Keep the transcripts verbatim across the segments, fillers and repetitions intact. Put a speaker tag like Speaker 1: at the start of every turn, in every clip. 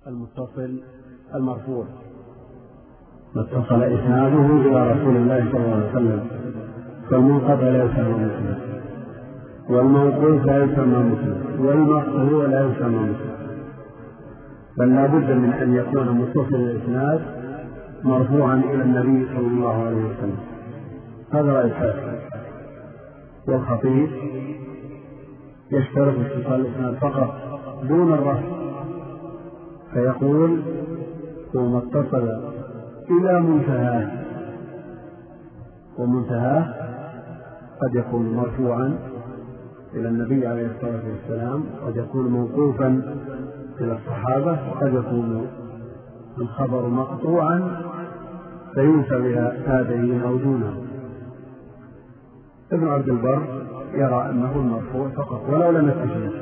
Speaker 1: المتصل المرفوع ما اتصل إسناده إلى رسول الله صلى الله عليه وسلم، فالمنقطع لا يسمى مسند، والموقوف لا يسمى مسند، والمقطوع لا يسمى مسند، بل لا بد من أن يكون متصل الإسناد مرفوعا إلى النبي صلى الله عليه وسلم. هذا رأي الشافعي. والخطيب يشترط اتصال الإسناد فقط دون الرفع، فيقول هو ما اتصل إلى منتهاه، ومنتهاه قد يكون مرفوعا إلى النبي عليه الصلاة والسلام، قد يكون موقوفا إلى الصحابة، وقد يكون الخبر مقطوعا فينسب إلى تابعين أو دونه. ابن عبد البر يرى أنه المرفوع فقط ولو لم يتصل.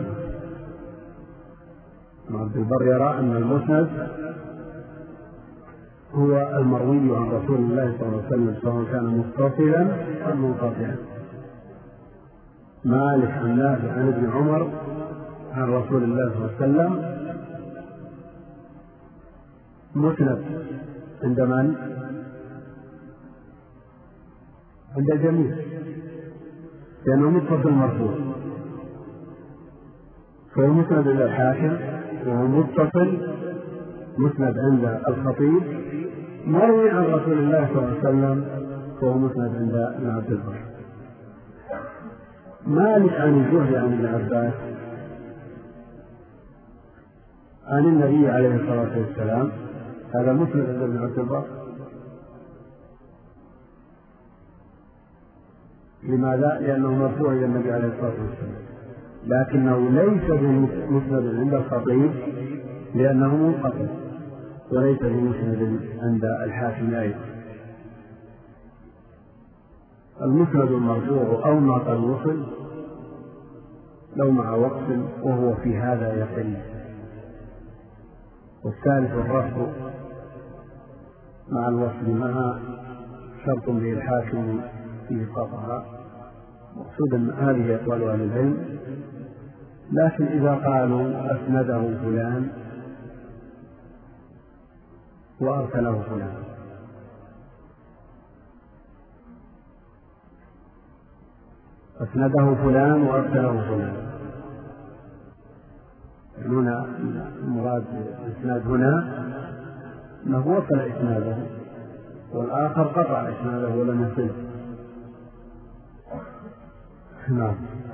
Speaker 1: ابن عبد البر يرى أن المسند هو المروي عن رسول الله صلى الله عليه وسلم سواء كان متصلا أو منقطعا. مالك عن نافع عن ابن عمر عن رسول الله صلى الله عليه وسلم مسند عند من؟ عند الجميع، لأنه متصل مرفوع، فهو مسند عند الحاكم، وهو متصل مسند عند الخطيب، مروي عن رسول الله صلى الله عليه وسلم، فهو مسند عند ابن عبد البر. مالك عن الزهري عن ابن عباس عن النبي عليه الصلاة والسلام، هذا مسند عند ابن عبد البر. لماذا؟ لأنه مرفوع إلى النبي عليه الصلاة والسلام، لكنه ليس بمسند عند الخطيب لأنه منقطع، وليس بمسند عند الحاكم أيضا. المسند المرفوع أو ما قد وصل لو مع وقف، وهو في هذا يقل. والثالث الرفع مع الوصل مع شرط به الحاكم فيه قطع. مقصودا هذه أقوال أهل العلم، لكن إذا قالوا أسنده فلان وأرسله فلان، أسنده فلان وأرسله فلان، هنا المراد الإسناد هنا أنه وصل إسناده والآخر قطع إسناده ولم يصل. نعم.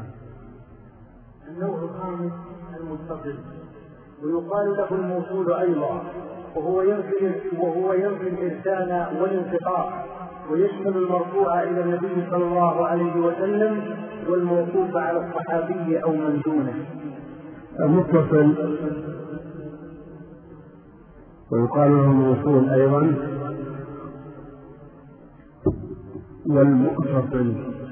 Speaker 2: النوع الخامس المتصل، ويقال له الموصول أيضا، وهو ينفي وهو ينفي الإرسال والانقطاع، ويشمل المرفوع إلى النبي صلى الله عليه وسلم والموقوف على الصحابي أو من دونه.
Speaker 1: المتصل ويقال له الموصول أيضا، والمتصل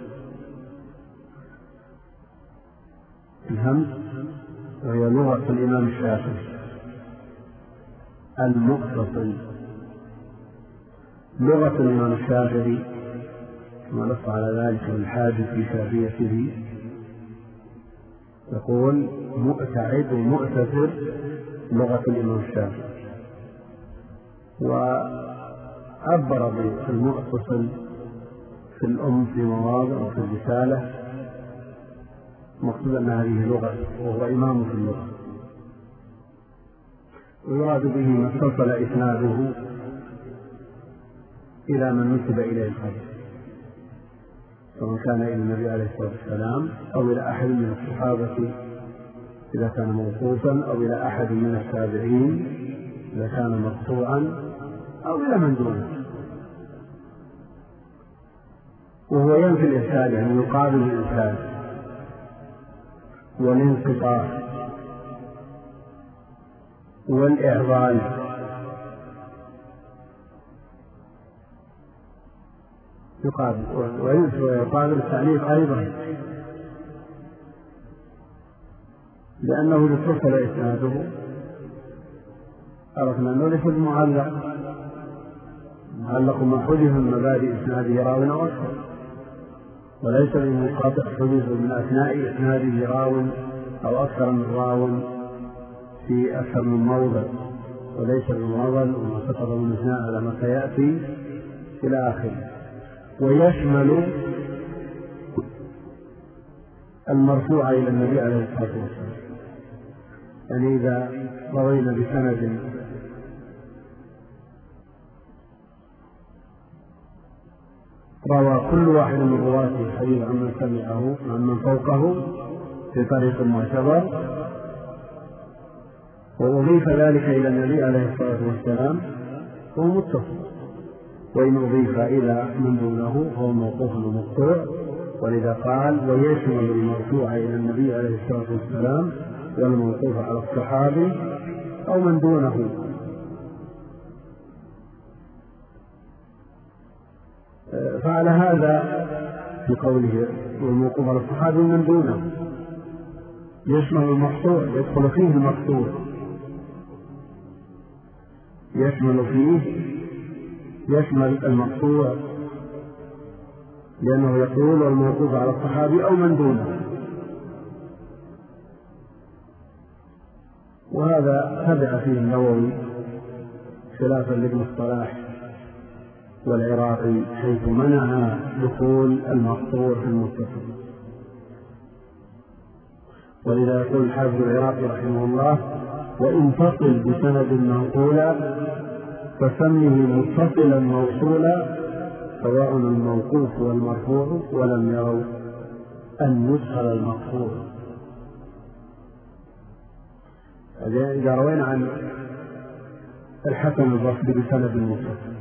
Speaker 1: الهمز، وهي لغة الإمام الشافعي. المتصل لغة الإمام الشافعي كما نص على ذلك الحاجب في شافعيته، يقول مؤتعد ومؤتثر لغة الإمام الشافعي. وعبر بالمتصل في الأم في مواضع وفي الرسالة، مقصود أن هذه لغة وهو إمام في اللغة، ويراد به ما اتصل إسناده إلى من نسب إليه الخبر، سواء كان إلى النبي عليه الصلاة والسلام أو إلى أحد من الصحابة إذا كان موقوفا، أو إلى أحد من التابعين إذا كان مقطوعا، أو إلى من دونه. وهو ينفي الإرسال، يعني يقابل الإرسال والانقطاع والإعضال، يقابل ويقابل التعليق أيضا، لأنه إذا اتصل إسناده عرفنا أنه ليس بمعلق، معلق من حدث من مبادئ إسناده راو أو أكثر، وليس بمنقطع حدث من أثناء إسناده راو أو أكثر من راو في أكثر من موضع، وليس بمعضل وما سقط من اثناء على ما سيأتي إلى آخره. ويشمل المرفوع إلى النبي عليه الصلاة والسلام، يعني إذا روينا بسند روى كل واحد من رواته الحديث عمن سمعه عمن فوقه في طريق معتبر وأضيف ذلك إلى النبي عليه الصلاة والسلام هو متصل، وإن أضيف إلى من دونه هو موقوف ومقطوع. ولذا قال ويشمل المرفوع إلى النبي عليه الصلاة والسلام والموقوف على الصحابي أو من دونه. فعلى هذا في قوله والموقوف على الصحابي من دونه يشمل المقطوع، يدخل فيه المقطوع، يشمل فيه يشمل المقطوع لأنه يقول والموقوف على الصحابي أو من دونه. وهذا تبع فيه النووي خلافا لابن الصلاح والعراقي حيث منع دخول المقطوع في المتصل. ولذا يقول الحافظ العراقي رحمه الله وإن تصل بسند منقولا فسمه متصلا موصولا سواء الموقوف والمرفوع ولم يروا أن يدخل المقطوع. إذا روينا عن الحسن البصري بسند متصل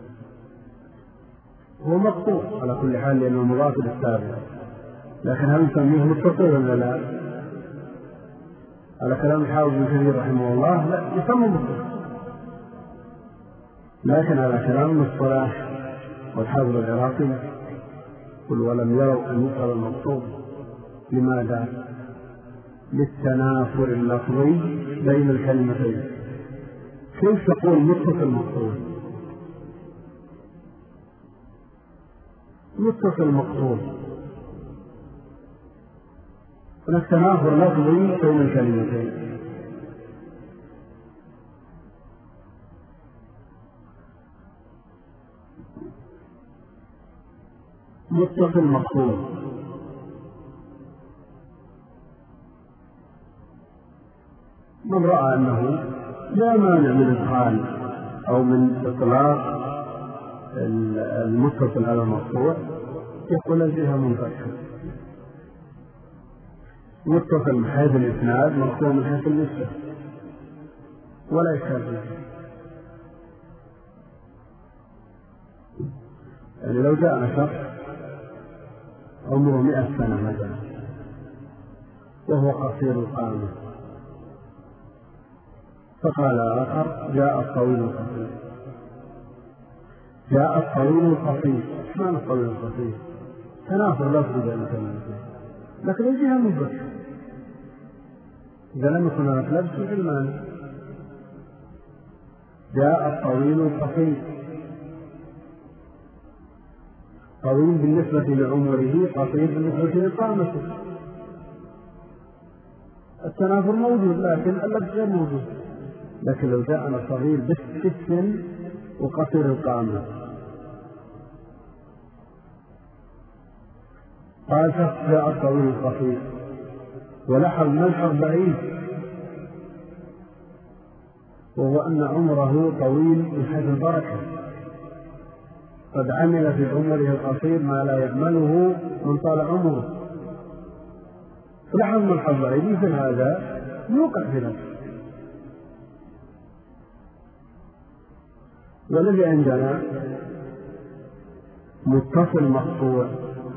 Speaker 1: هو مقطوع على كل حال لأنه مضاف للتابع، لكن هل نسميه متصل ولا لا؟ على كلام الحافظ ابن كثير رحمه الله لا يسمى متصل، لكن على كلام ابن الصلاح والحافظ العراقي قل ولم يروا أن يدخل المقطوع. لماذا؟ للتنافر اللفظي بين الكلمتين. كيف تقول متصل مقطوع؟ متصل مقطوع هناك تنافر لفظي بين الكلمتين. متصل مقطوع من رأى أنه لا مانع من إدخال أو من إطلاق المتصل على المقطوع يقول الجهة منفتحة، متصل من حيث الإسناد مقطوع من حيث النسبة ولا إشكال فيه. يعني لو جاء شخص عمره مئة سنة مثلا وهو قصير القامة فقال آخر جاء الطويل القصير، جاء الطويل القصير. ما الطويل القصير؟ تنافر لفظي بين الكلمتين، لكن الجهة منفتحة. إذا لم يكن هناك لبس في المعنى. جاء الطويل القصير، طويل بالنسبة لعمره قصير بالنسبة لقامته. التنافر موجود لكن اللبس غير موجود. لكن لو جاءنا صغير بالسن وقصير القامة قال شخص جاء الطويل القصير ولحظ ملحظ بعيد وهو أن عمره طويل من حيث البركة، قد عمل في عمره القصير ما لا يعمله من طال عمره. لحظ ملحظ بعيد مثل هذا يوقع في نفسه. والذي عندنا متصل مقطوع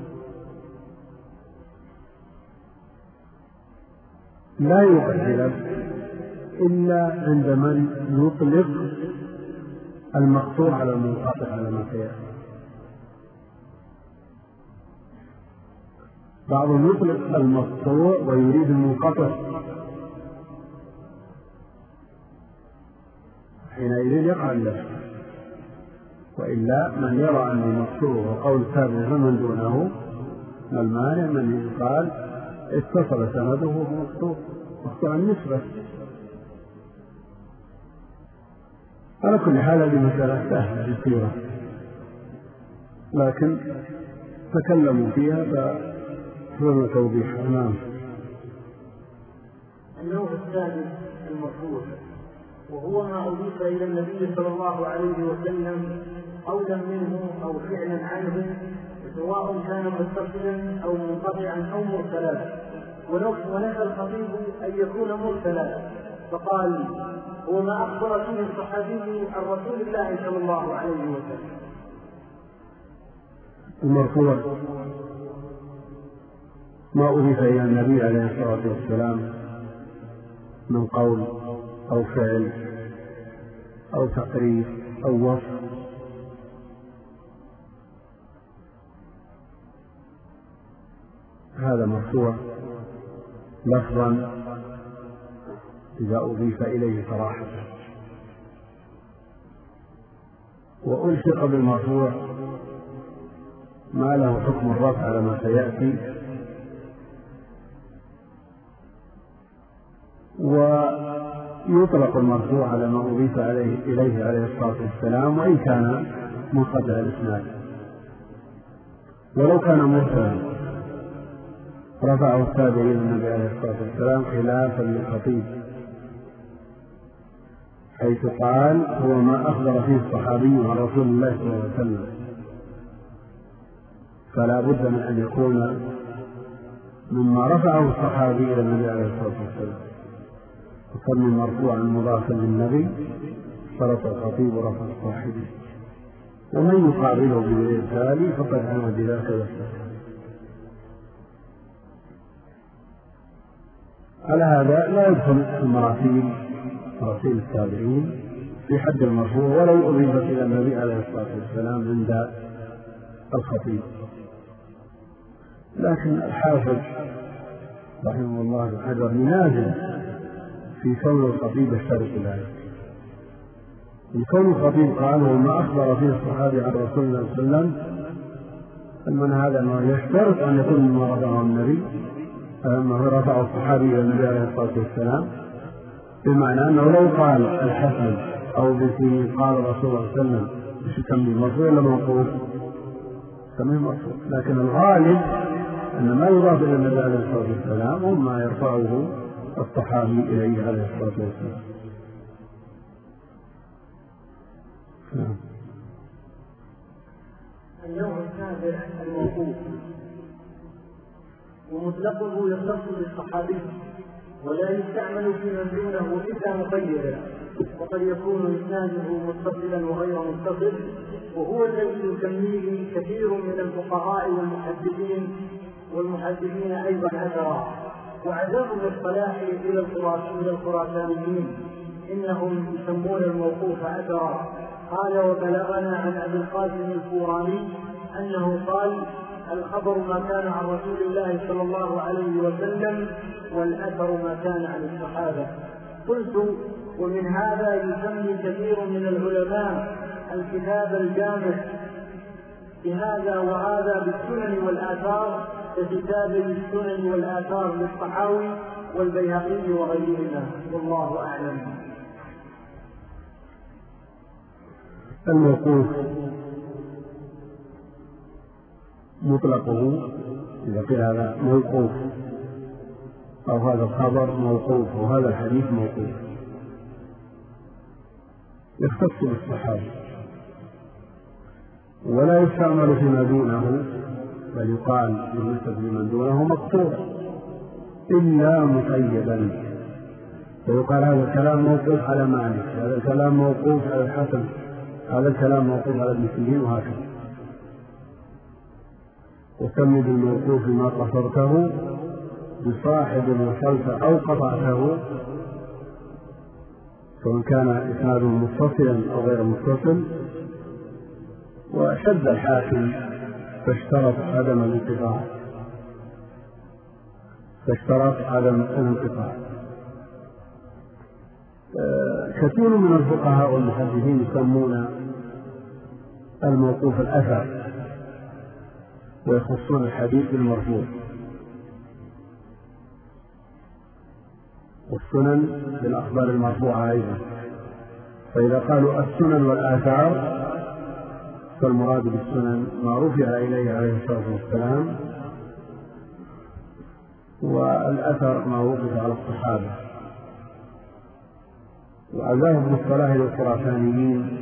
Speaker 1: لا يوقع في نفسه إلا عند من يطلق المقطوع على المنقطع على ما سيأتي. بعضهم يطلق المقطوع ويريد المنقطع، حينئذ يقع اللبس. وإلا من يرى أن المقطوع وقول التابع فمن دونه ما المانع من يقال اتصل سنده بمقطوع مقطوع النسبة. على كل حال هذه مسألة سهلة يسيرة، لكن تكلموا فيها فهو توضيح. نعم.
Speaker 2: النوع الثالث المرفوع، وهو ما أضيف إلى النبي صلى الله عليه وسلم قولا منه أو فعلا عنه، سواء كان متصلا أو منقطعا أو مرسلا. ونفى الخطيب أن يكون مرسلا فقال: هو ما أخبر فيه الصحابي عن رسول الله صلى الله عليه وسلم.
Speaker 1: المرفوع ما أضيف إلى النبي عليه الصلاة والسلام من قول أو فعل أو تقرير أو وصف، هذا مرفوع لفظا إذا أضيف إليه صراحة. وألحق بالمرفوع ما له حكم الرفع على ما سيأتي، ويطلق المرفوع على ما أضيف عليه إليه عليه الصلاة والسلام وإن كان منقطع الإسناد. ولو كان مرسلا رفعه التابعي إلى النبي عليه الصلاة والسلام خلافا للخطيب، حيث قال: هو ما أخبر فيه الصحابي عن رسول الله صلى الله عليه وسلم، فلا بد من أن يكون مما رفعه الصحابي إلى النبي عليه الصلاة والسلام. وكان مرفوعا مضافا للنبي شرط الخطيب رفع الصحابي، ومن يقابله بالإرسال فقد عمد بذلك وسلم. على هذا لا يدخل المراسيل مراسيل التابعين في حد المرفوع ولو أضيفت إلى النبي عليه الصلاة والسلام عند الخطيب. لكن الحافظ رحمه الله بن حجر منازل في كون الخطيب يشترط ذلك، من كون الخطيب قال: وما أخبر فيه الصحابي عن رسول الله صلى الله عليه وسلم، من هذا ما يشترط أن يكون مما رفعه النبي أنه رفعه الصحابي إلى النبي عليه الصلاة والسلام، بمعنى أنه لو قال الحسن أو بسيط قال رسول الله صلى الله عليه وسلم مش يسميه مرفوع ولا موقوف؟ يسميه مرفوع. لكن الغالب أن ما يضاف إلى النبي عليه الصلاة والسلام هم ما يرفعه الصحابي إليه عليه الصلاة والسلام.
Speaker 2: النوع السابع الموقوف، ومطلقه يختص بالصحابي ولا يستعمل في من دونه إلا مقيدا، وقد يكون إسناده متصلا وغير متصل، وهو الذي يسميه كثير من الفقهاء والمحدثين والمحدثين أيضا أثرا، وعزاه بالصلاح إلى الخراسانيين إنهم يسمون الموقوف أثرا. قال: وبلغنا عن أبي القاسم الفوراني أنه قال: الخبر ما كان عن رسول الله صلى الله عليه وسلم، والأثر ما كان عن الصحابة. قلت: ومن هذا يسمي كثير من العلماء الكتاب الجامع بهذا وهذا بالسنن والآثار ككتاب السنن والآثار للطحاوي والبيهقي وغيرهما، والله أعلم.
Speaker 1: الموقوف مطلقه إذا قيل هذا موقوف أو هذا الخبر موقوف أو هذا الحديث موقوف يختص بالصحابة ولا يستعمل فيما دونه، بل يقال بالنسبة لمن دونه مقطوع إلا مقيدا، ويقال هذا الكلام موقوف على مالك، هذا الكلام موقوف على الحسن، هذا الكلام موقوف على ابن سيرين، وهكذا. وسمي بالموقوف ما قصرته بصاحب وصلت أو قطعته، سواء كان إسناده متصلا أو غير متصل. وشد الحاكم فاشترط عدم الانقطاع فاشترط عدم الانقطاع كثير من الفقهاء والمحدثين يسمون الموقوف الأثر ويخصون الحديث بالمرفوع، والسنن بالأخبار المرفوعة أيضا، فإذا قالوا السنن والآثار فالمراد بالسنن ما رفع إليه عليه الصلاة والسلام، والأثر ما وقف على الصحابة. وعزاه ابن الصلاح للخراسانيين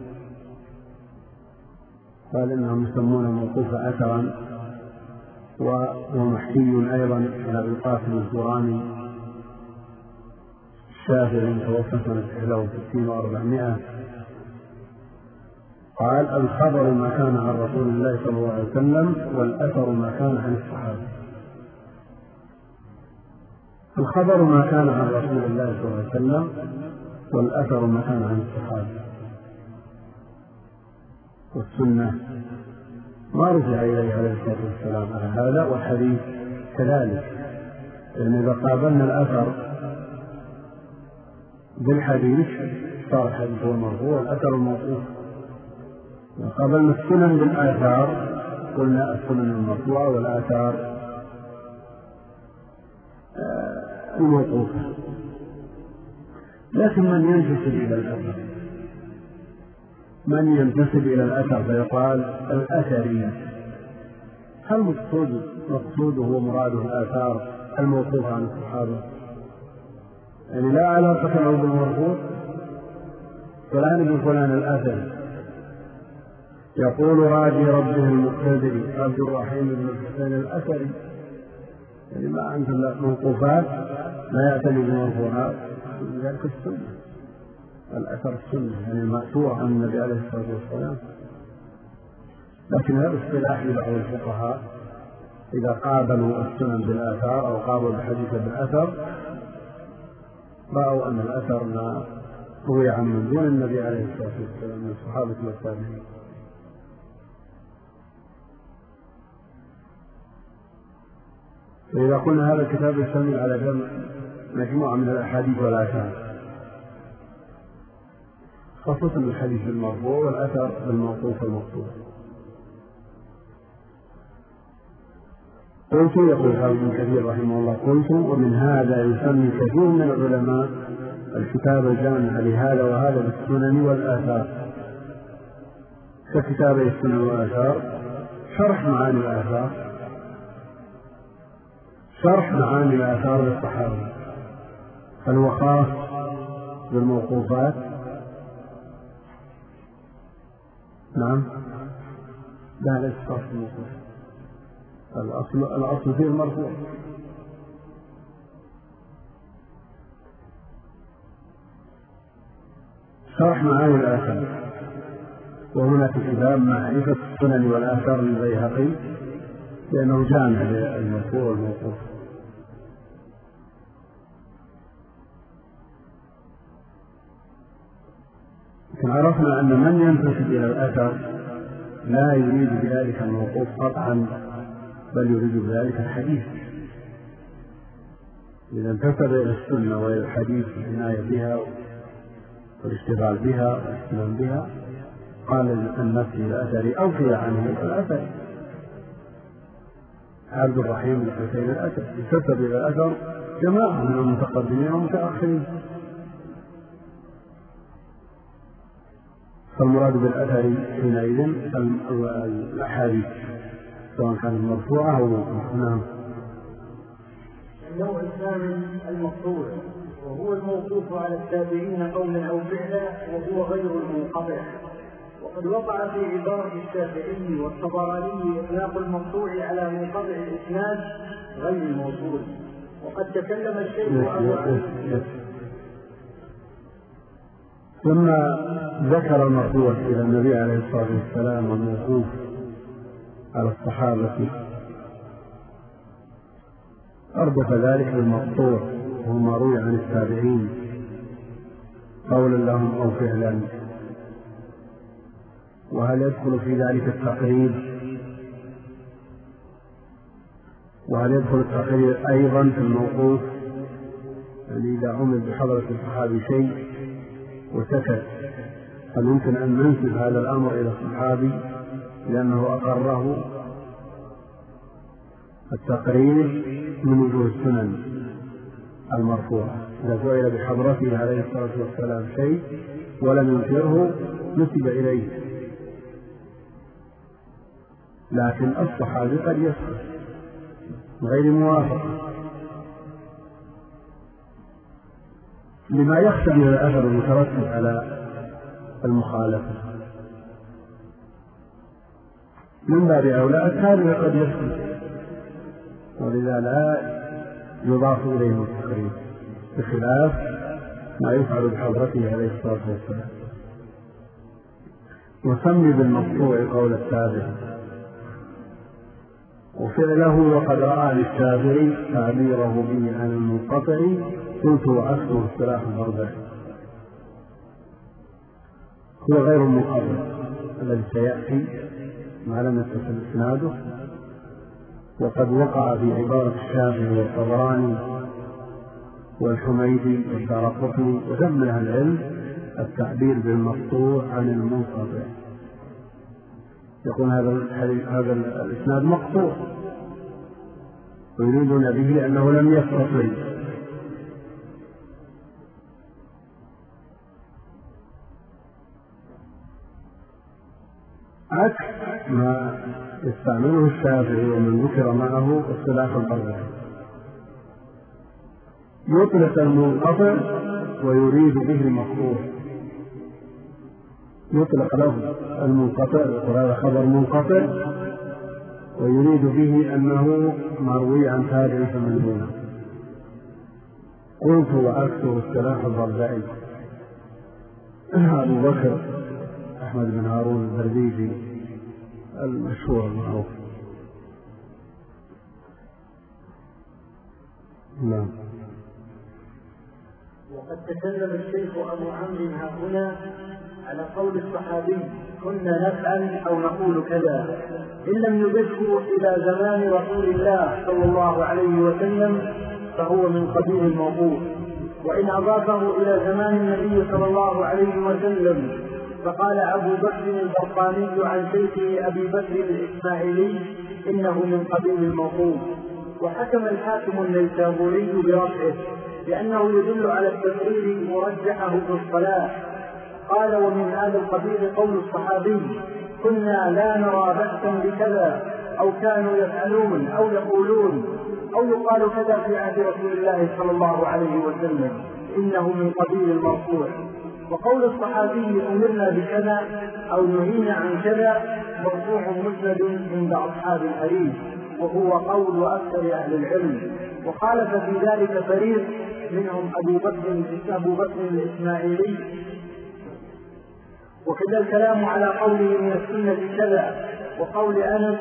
Speaker 1: قال إنهم يسمون الموقوف أثرا، ومحكي أيضا على أبي القاسم الدوراني الشافعي توفى سنة إحدى وستين وأربعمائة قال الخبر ما كان عن رسول الله صلى الله عليه وسلم والأثر ما كان عن الصحابة. الخبر ما كان عن رسول الله صلى الله عليه وسلم والأثر ما كان عن الصحابة. والسنة ما رفع إليه عليه الصلاة والسلام على هذا، والحديث كذلك، لأن إذا قابلنا الأثر بالحديث صار الحديث هو المرفوع والأثر الموقوف. وقابلنا السنن بالآثار قلنا السنن المرفوعة والآثار الموقوفة. لكن من ينتسب إلى الأثر من ينتسب إلى الأثر فيقال الأثري، هل مقصود مقصوده ومراده الآثار الموقوفة عن الصحابة؟ يعني لا علاقة له بالمرفوع، فلا نقول فلان الأثري يقول راجي ربه المقتدر عبد الرحيم بن الحسين الأثري، يعني ما عندنا موقوفات لا يعتني بمرفوعات، ذلك السنة. الأثر السنة يعني المأثور عن النبي عليه الصلاة والسلام. لكن هذا اصطلاح لبعض الفقهاء إذا قابلوا السنن بالآثار أو قابلوا الحديث بالأثر رأوا أن الأثر ما روي عن من دون النبي عليه الصلاة والسلام من الصحابة والتابعين. فإذا قلنا هذا الكتاب يشتمل على جمع مجموعة من الأحاديث والآثار، خاصة الحديث المرفوع والأثر بالموقوف المقصود. قلت يقول الحافظ ابن كثير رحمه الله قلت ومن هذا يسمي كثير من العلماء الكتاب الجامع لهذا وهذا بالسنن والآثار، ككتاب السنن والآثار شرح معاني الآثار شرح معاني الآثار للصحابة، هل هو خاص بالموقوفات؟ نعم، لا ليس خاص بالموقوفات، الأصل الأصل فيه المرفوع. شرح معاني الآثار، وهنا في كتاب معرفة السنن والآثار للبيهقي لأنه جامع للمرفوع والموقوف. لكن عرفنا أن من ينتسب إلى الأثر لا يريد بذلك الموقوف قطعا، بل يريد بذلك الحديث. إذا انتسب إلى السنة وإلى الحديث العناية بها والاشتغال بها والاهتمام بها قال النفس الأثري أوفي عنه الأثر. عبد الرحيم بن الحسين الأثري انتسب إلى الأثر جماعة من المتقدمين والمتأخرين. فالمراد بالأثر حينئذ الأحاديث سواء كانت مرفوعة أو موقوفة. نعم.
Speaker 2: النوع الثامن المقطوع، وهو الموقوف على التابعين قولا أو فعلا وهو غير المنقطع. وقد وقع في عبارة الشافعي والطبراني إطلاق المقطوع على منقطع الإسناد غير الموصول. وقد تكلم الشيخ أبو علي
Speaker 1: لما ذكر المرفوع إلى النبي عليه الصلاة والسلام والموقوف على الصحابة أردف ذلك بالمقطوع وهو ما روي عن التابعين قولا لهم أو فعلا. وهل يدخل في ذلك التقرير؟ وهل يدخل التقرير أيضا في الموقوف؟ يعني إذا عمل بحضرة الصحابي شيء وسكت هل يمكن أن ننسب هذا الأمر إلى الصحابي لأنه أقره؟ التقرير من وجوه السنن المرفوعة إذا سئل بحضرته عليه الصلاة والسلام شيء ولم ينكره نسب إليه، لكن الصحابي قد يسكت غير موافقة لما يقتضي الأثر المترتب على المخالفة. من باب أولى التابع قد يسكت، ولذا لا يضاف إليه التقريب بخلاف ما يفعل بحضرته عليه الصلاة والسلام. وسمي بالمقطوع قول التابع وفعله وقد رأى للتابع تعبيره به عن المنقطع قلت وعكسه اصطلاح البربري، هو غير المنقطع الذي سيأتي ما لم يتصل إسناده، وقد وقع في عبارة الشافعي والطبراني والحميدي والدارقطني وجمع أهل العلم التعبير بالمقطوع عن المنقطع، يقول هذا هذا الإسناد مقطوع ويريدون به أنه لم يتصل. عكس ما يستعمله الشافعي ومن ذكر معه اصطلاح البربري، يطلق المنقطع ويريد به المقطوع، يطلق له المنقطع وهذا خبر منقطع ويريد به أنه مروي عن تابع فمن قلت وعكسه اصطلاح البربري. أبو بكر أحمد بن هارون البرديجي المشهور المعروف. نعم.
Speaker 2: وقد تكلم الشيخ أبو عمرو ها هنا على قول الصحابي كنا نفعل أو نقول كذا، إن لم يضفه إلى زمان رسول الله صلى الله عليه وسلم فهو من قبيل الموقوف، وإن أضافه إلى زمان النبي صلى الله عليه وسلم فقال أبو بكر البرقاني عن شيخه أبي بكر الإسماعيلي إنه من قبيل الموقوف. وحكم الحاكم النيسابوري برفعه لأنه يدل على التقرير مرجحه في الصلاة. قال ومن هذا القبيل قول الصحابي كنا لا نرى بأسا بكذا أو كانوا يفعلون أو يقولون أو يقال كذا في عهد رسول الله صلى الله عليه وسلم إنه من قبيل المرفوع. وقول الصحابي أمرنا بكذا أو نهينا عن كذا مرفوع مسند عند أصحاب الحديث، وهو قول أكثر أهل العلم. وخالف في ذلك فريق منهم أبو بكر أبو بكر الإسماعيلي. وكذا الكلام على قوله من السنة كذا وقول أنس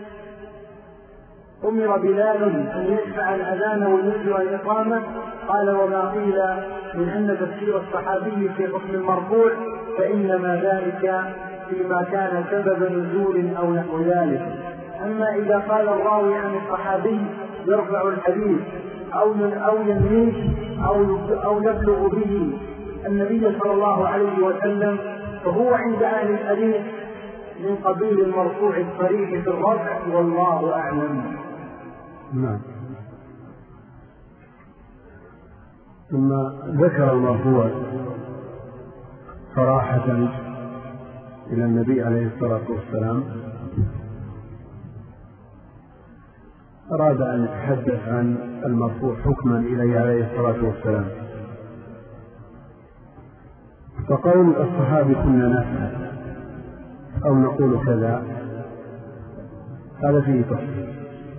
Speaker 2: أمر بلال أن يدفع الأذان وينزل الإقامة. قال وما قيل من أن تفسير الصحابي في حكم المرفوع فإنما ذلك فيما كان سبب نزول أو نحو ذلك. أما إذا قال الراوي عن الصحابي يرفع الحديث أو أو ينميه أو أو يبلغ به النبي صلى الله عليه وسلم فهو عند أهل الحديث من قبيل المرفوع الصريح في الرفع والله أعلم.
Speaker 1: نعم. ثم ذكر المرفوع صراحة إلى النبي عليه الصلاة والسلام، أراد أن يتحدث عن المرفوع حكما إليه عليه الصلاة والسلام. فقول الصحابي كنا نفعل أو نقول كذا هذا فيه تفصيل.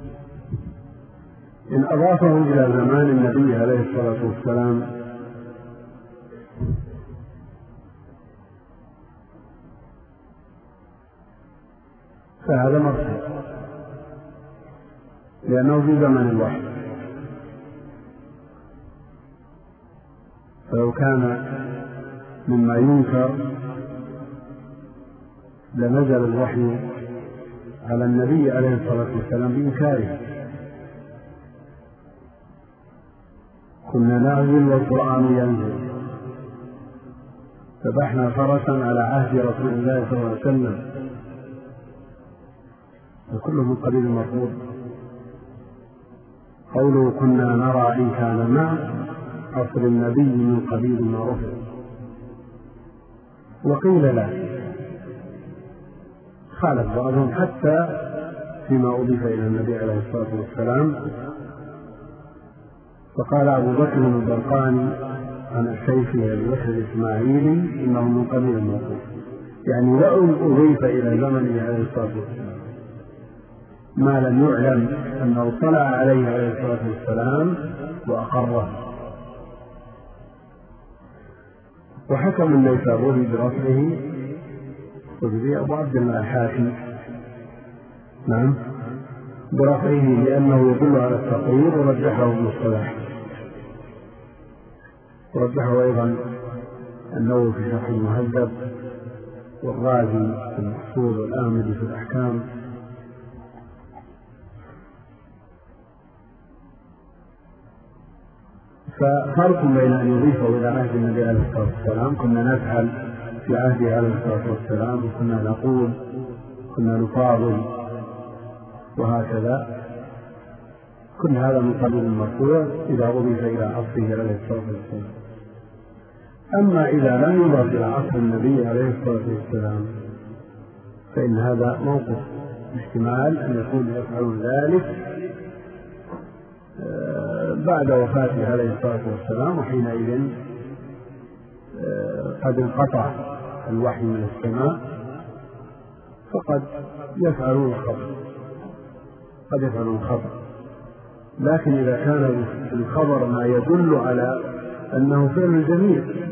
Speaker 1: إن أضافه إلى زمان النبي عليه الصلاة والسلام فهذا مرفوع لأنه في زمن الوحي، فلو كان مما ينكر لنزل الوحي على النبي عليه الصلاة والسلام بإنكاره. كنا نعزل والقرآن ينزل، ذبحنا فرسا على عهد رسول الله صلى الله عليه وسلم، وكله من قبيل المرفوض. قوله كنا نرى إن كان معه عصر النبي من قبيل ما رفض. وقيل لا، خالف بعضهم حتى فيما أضيف إلى النبي عليه الصلاة والسلام. فقال أبو بكر البرقاني عن الشيخي أبي بكر الإسماعيلي إنه من قبيل الموقوف، يعني لو أضيف إلى زمنه عليه الصلاة والسلام ما لم يعلم أنه طلع عليه عليه الصلاة والسلام وأقره. وحكم النيسابوري برفعه وجزي أبو عبد الله الحاكم نعم برفعه لأنه يدل على التقرير، ورجحه ابن الصلاح، ورجحه أيضا النووي في شرح المهذب، والرازي في المحصول، والآمدي في الأحكام. ففرق بين أن يضيفه إلى عهد النبي عليه الصلاة والسلام، كنا نفعل في عهده عليه الصلاة والسلام، وكنا نقول كنا نفاضل وهكذا، كل هذا من قبيل المرفوع إذا أضيف إلى عصره عليه الصلاة والسلام. أما إذا لم يضاف إلى عصر النبي عليه الصلاة والسلام فإن هذا موقف، احتمال أن يكون يفعلون ذلك بعد وفاته عليه الصلاة والسلام، وحينئذ قد انقطع الوحي من السماء، فقد يفعلون الخطأ، قد يفعلون الخطأ. لكن إذا كان الخبر ما يدل على أنه فعل جميل،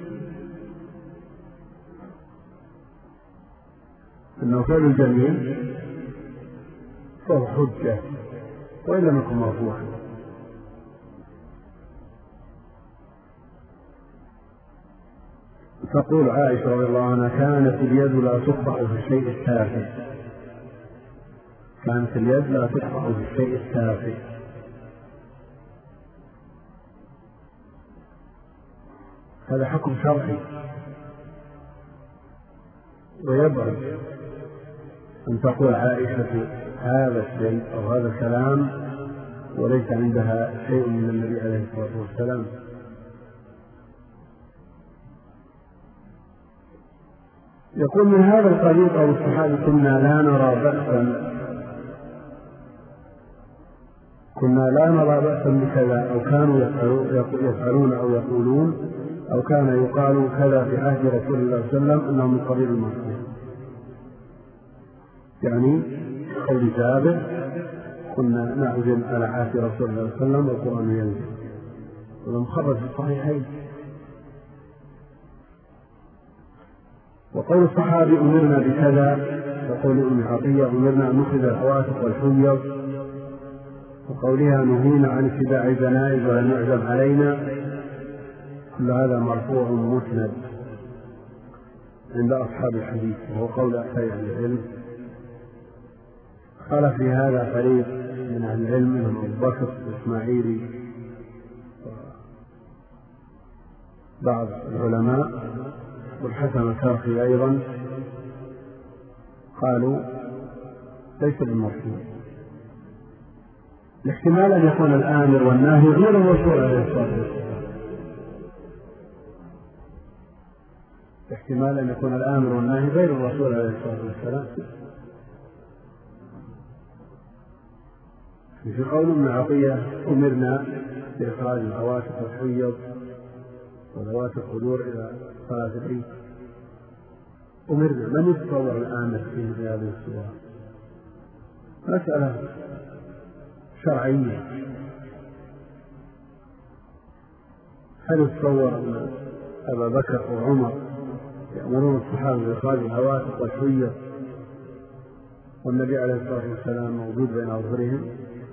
Speaker 1: أنه فعل جميل فهو حجة وإن لم يكن مرفوعا. تقول عائشة رضي الله عنها كانت اليد لا تقطع في الشيء التافه، كانت اليد لا تقطع في الشيء التافه. هذا حكم شرعي، ويبعد أن تقول عائشة هذا الشيء أو هذا الكلام وليس عندها شيء من النبي عليه الصلاة والسلام. يقول من هذا القبيل أو الصحابة كنا لا نرى بأسا كنا لا نرى بأسا بكذا، أو كانوا يفعلون أو يقولون أو كان يقال كذا في عهد رسول الله صلى الله عليه وسلم أنه من قبيل المرفوع، يعني قول جابر كنا نعزم على عهد رسول الله صلى الله عليه وسلم والقرآن ينزل، ولم خرج في الصحيحين. وقول الصحابي أمرنا بكذا، وقول أم عطية أمرنا أن نخرج العواتق والحيض، وقولها نهينا عن اتباع الجنائز ولم يعزم علينا، كل هذا مرفوع مسند عند أصحاب الحديث، وهو قول أكثر أهل العلم. قال في هذا فريق من أهل العلم منهم أبو بكر الإسماعيلي بعض العلماء والحسن الكرخي أيضا، قالوا ليس بالمرفوع، الاحتمال أن يكون الآمر والناهي غير الرسول عليه الصلاة والسلام، احتمال أن يكون الآمر والناهي غير الرسول عليه الصلاة والسلام. في قول ابن عطية أمرنا بإخراج العواتق والحيض وذوات الخدور إلى صلاة العيد، أمرنا، من يتصور الآمر في هذه الصورة؟ مسألة شرعية، هل يتصور أن أبا بكر وعمر يأمرون الصحابة بإخراج العواتق والحيض والنبي عليه الصلاة والسلام موجود بين أظهرهم؟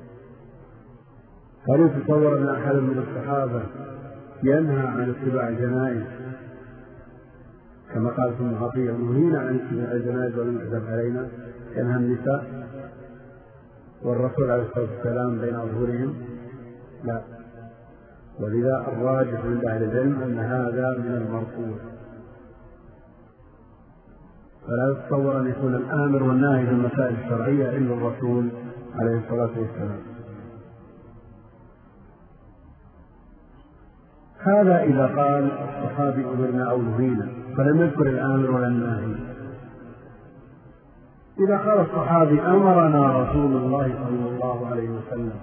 Speaker 1: هل يتصور أن أحد من الصحابة ينهى عن اتباع الجنائز كما قال ابن عطية نهينا عن اتباع الجنائز ولم يعزم علينا، ينهى النساء والرسول عليه الصلاة والسلام بين أظهرهم؟ لا. ولذا الراجح عند أهل العلم أن هذا من المرفوع، فلا يتصور أن يكون الآمر والناهي في المسائل الشرعية إلا الرسول عليه الصلاة والسلام. هذا إذا قال الصحابي أمرنا أو نهينا فلم يذكر الآمر ولا الناهي. إذا قال الصحابي أمرنا رسول الله صلى الله عليه وسلم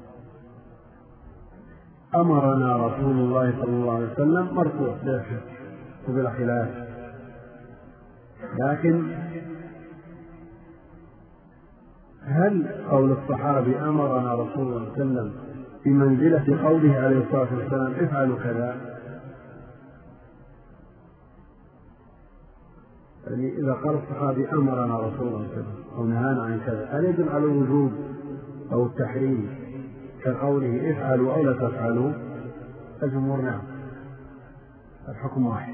Speaker 1: أمرنا رسول الله صلى الله عليه وسلم مرفوع بلا شك وبلا خلاف، لكن هل قول الصحابي أمرنا رسول الله صلى الله عليه وسلم في منزلة قوله عليه الصلاة والسلام افعلوا كذا؟ يعني إذا قال الصحابي أمرنا رسول الله صلى الله عليه وسلم أو نهانا عن كذا هل يدل على الوجوب أو التحريم كقوله افعلوا أو لا تفعلوا؟ الجمهور نعم، الحكم واحد.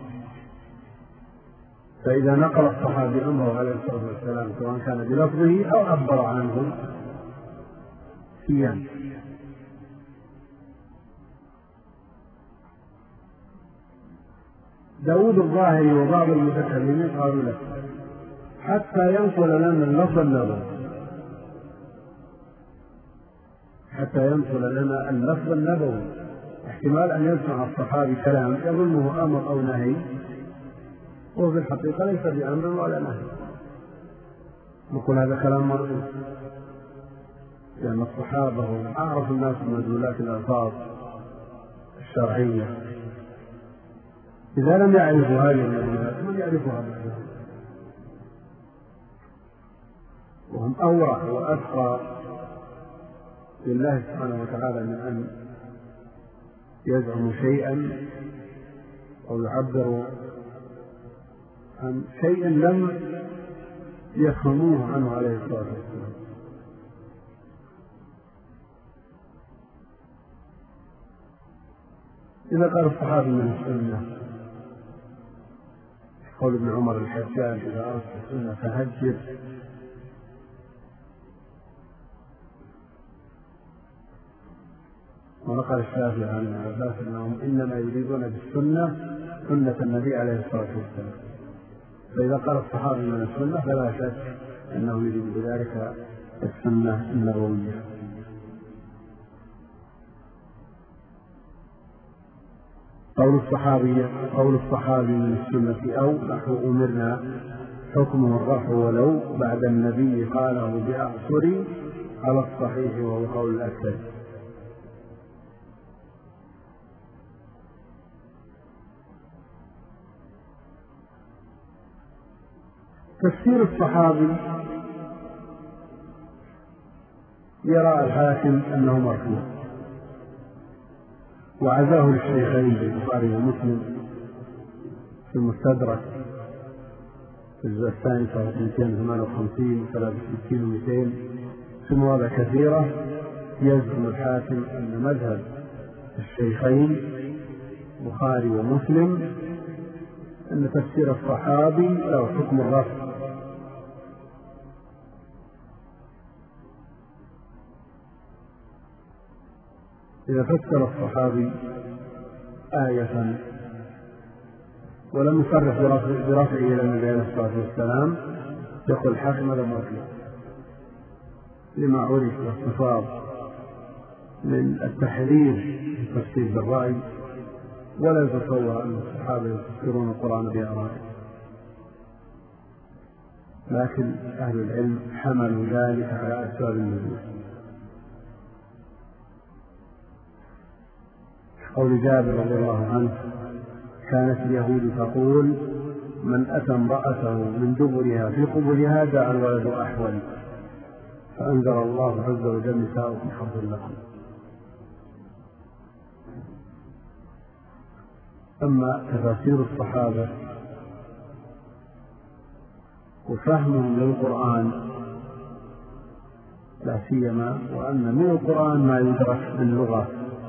Speaker 1: فإذا نقل الصحابي أمره عليه الصلاة والسلام سواء كان بلفظه أو عبر عنه سيان. داود الظاهري وبعض المتكلمين قالوا له حتى ينقل لنا اللفظ النبوي حتى ينقل لنا اللفظ النبوي احتمال أن يسمع الصحابي كلام يظنه أمر أو نهي وهو في الحقيقة ليس بأمر ولا نهي، نقول هذا كلام مردود، لأن الصحابة هم أعرف الناس بمدلولات الألفاظ الشرعية، إذا لم يعرفوا هذه المدلولات من يعرفها بعدهم؟ وهم أورع وأتقى لله سبحانه وتعالى من أن يزعموا شيئا أو يعبروا عن شيء لم يفهموه عنه عليه الصلاة والسلام. إذا قال الصحابي من السنة قول ابن عمر الحجاج إذا أردت السنة فهجر، ونقل الشافعي عن ابن عباس أنهم إنما يريدون بالسنة سنة النبي عليه الصلاة والسلام، فإذا قال الصحابي من السنة فلا شك أنه يريد بذلك السنة النبوية. قول الصحابي قول الصحابي من السنة أو نحو أمرنا حكمه الرفع ولو بعد النبي قاله بأعصر على الصحيح وهو قول الأكثر. تفسير الصحابي يرى الحاكم أنه مرفوع وعزاه للشيخين البخاري ومسلم في المستدرك في الجزء الثاني صفحة مئتين وثمانية وخمسين وثلاثة وستين ومئتين في مواضع كثيرة يزعم الحاكم أن مذهب الشيخين البخاري ومسلم أن تفسير الصحابي له حكم الرفع، إذا فسر الصحابي آية ولم يصرح برفعه إلى النبي عليه الصلاة والسلام يقول الحاكم هذا مرفوع لما عرف واستفاض من التحرير في التفسير بالرأي، ولا يتصور أن الصحابة يفسرون القرآن بآراء، لكن أهل العلم حملوا ذلك على أسباب النزول. قول جابر رضي الله عنه كانت اليهود تقول من أتى امرأته من دبرها في قبلها جاء الولد أحول، فأنزل الله عز وجل نساؤكم حرث لكم. أما تفاسير الصحابة وفهمهم للقرآن لا سيما وأن من القرآن ما يدرك باللغة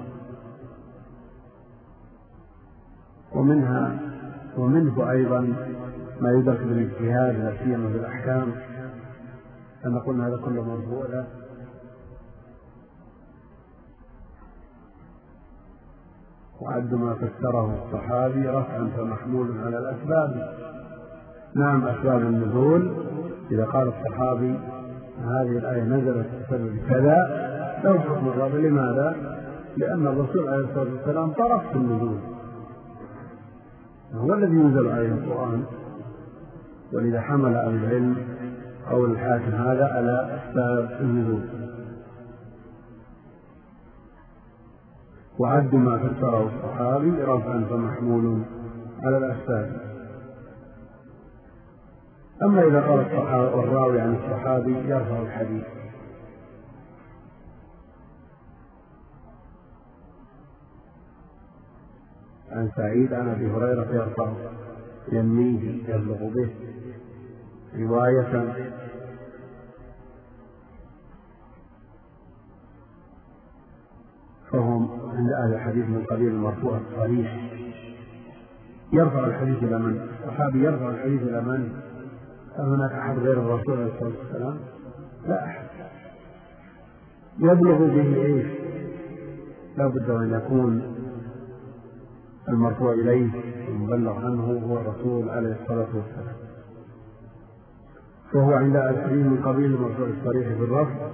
Speaker 1: ومنها ومنه أيضا ما يدرك بالاجتهاد لا سيما في الأحكام، كما قلنا هذا كله مرفوع له. وعد ما فسره الصحابي رفعا فمحمول على الأسباب. نعم أسباب النزول إذا قال الصحابي هذه الآية نزلت بسبب كذا لو حكم الرفع. لماذا؟ لأن الرسول عليه الصلاة والسلام طرف في النزول هو الذي ينزل عليه القرآن، ولذا حمل أهل العلم قول الحاكم هذا على أسباب النزول، وعد ما فسره الصحابي رفعا فمحمول على الأسباب. أما إذا قال الراوي عن الصحابي يرفع الحديث، عن سعيد عن أبي هريرة يرفع يميه يبلغ به رواية، فهم عند أهل الحديث من قبيل المرفوع الصريح. يرفع الحديث إلى من؟ الصحابي يرفع الحديث إلى من؟ هل هناك أحد غير الرسول عليه الصلاة والسلام؟ لا أحد. يبلغ به إيش؟ لا بد أن يكون المرفوع إليه المبلغ عنه هو الرسول عليه الصلاة والسلام، فهو عند الحديث من قبيل المرفوع الصريح بالرفع.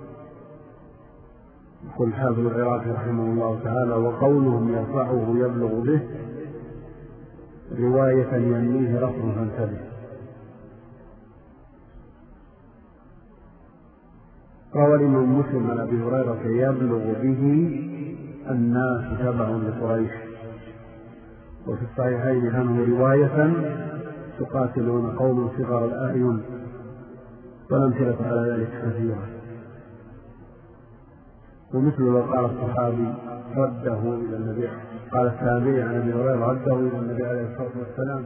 Speaker 1: يقول حافظ العراقي رحمه الله تعالى: وقولهم يرفعه يبلغ به رواية يمنيه رفع فانتبه. روى الإمام مسلم عن أبي هريرة يبلغ به الناس تبع لقريش، وفي الصحيحين عنه رواية تقاتلون قوم صغار الأعين، والأمثلة على ذلك كثيرة. ومثل لو قال الصحابي رده إلى النبي، قال التابعي عن أبي هريرة رده إلى النبي عليه الصلاة والسلام،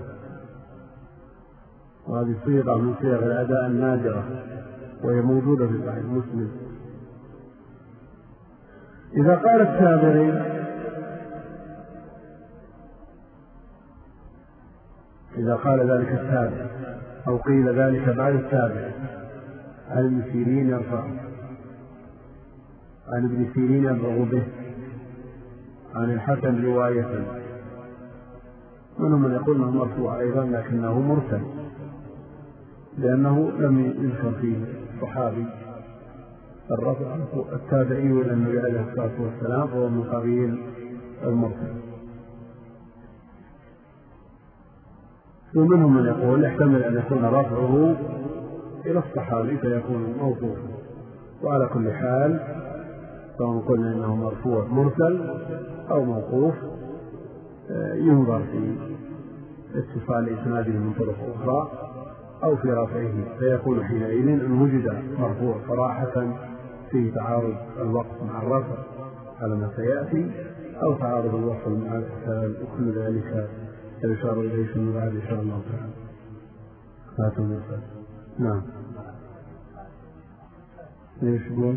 Speaker 1: وهذه صيغة من صيغ الأداء النادرة وهي موجودة في صحيح مسلم. إذا قال التابعي إذا قال ذلك التابع أو قيل ذلك بعد التابع عن ابن سيرين يرفعه، عن ابن سيرين يبلغ به، عن الحسن رواية، منهم من يقول انه مرفوع ايضا لكنه مرسل، لانه لم يذكر فيه صحابي الرفع التابعي الى النبي عليه الصلاه والسلام، فهو من قبيل المرسل. ومنهم من يقول يحتمل ان يكون رفعه الى الصحابي فيكون موقوفا، وعلى كل حال سواء قلنا انه مرفوع مرسل او موقوف ينظر في اتصال اسناده من طرق اخرى او في رفعه، فيكون حينئذ ان وجد مرفوع صراحه في تعارض الوقت مع الرفع على ما سياتي، او تعارض الوصل مع الارسال، وكل ذلك سيشار اليه فيما بعد ان شاء الله تعالى. هاتوا المرسل. نعم. ايش يقول؟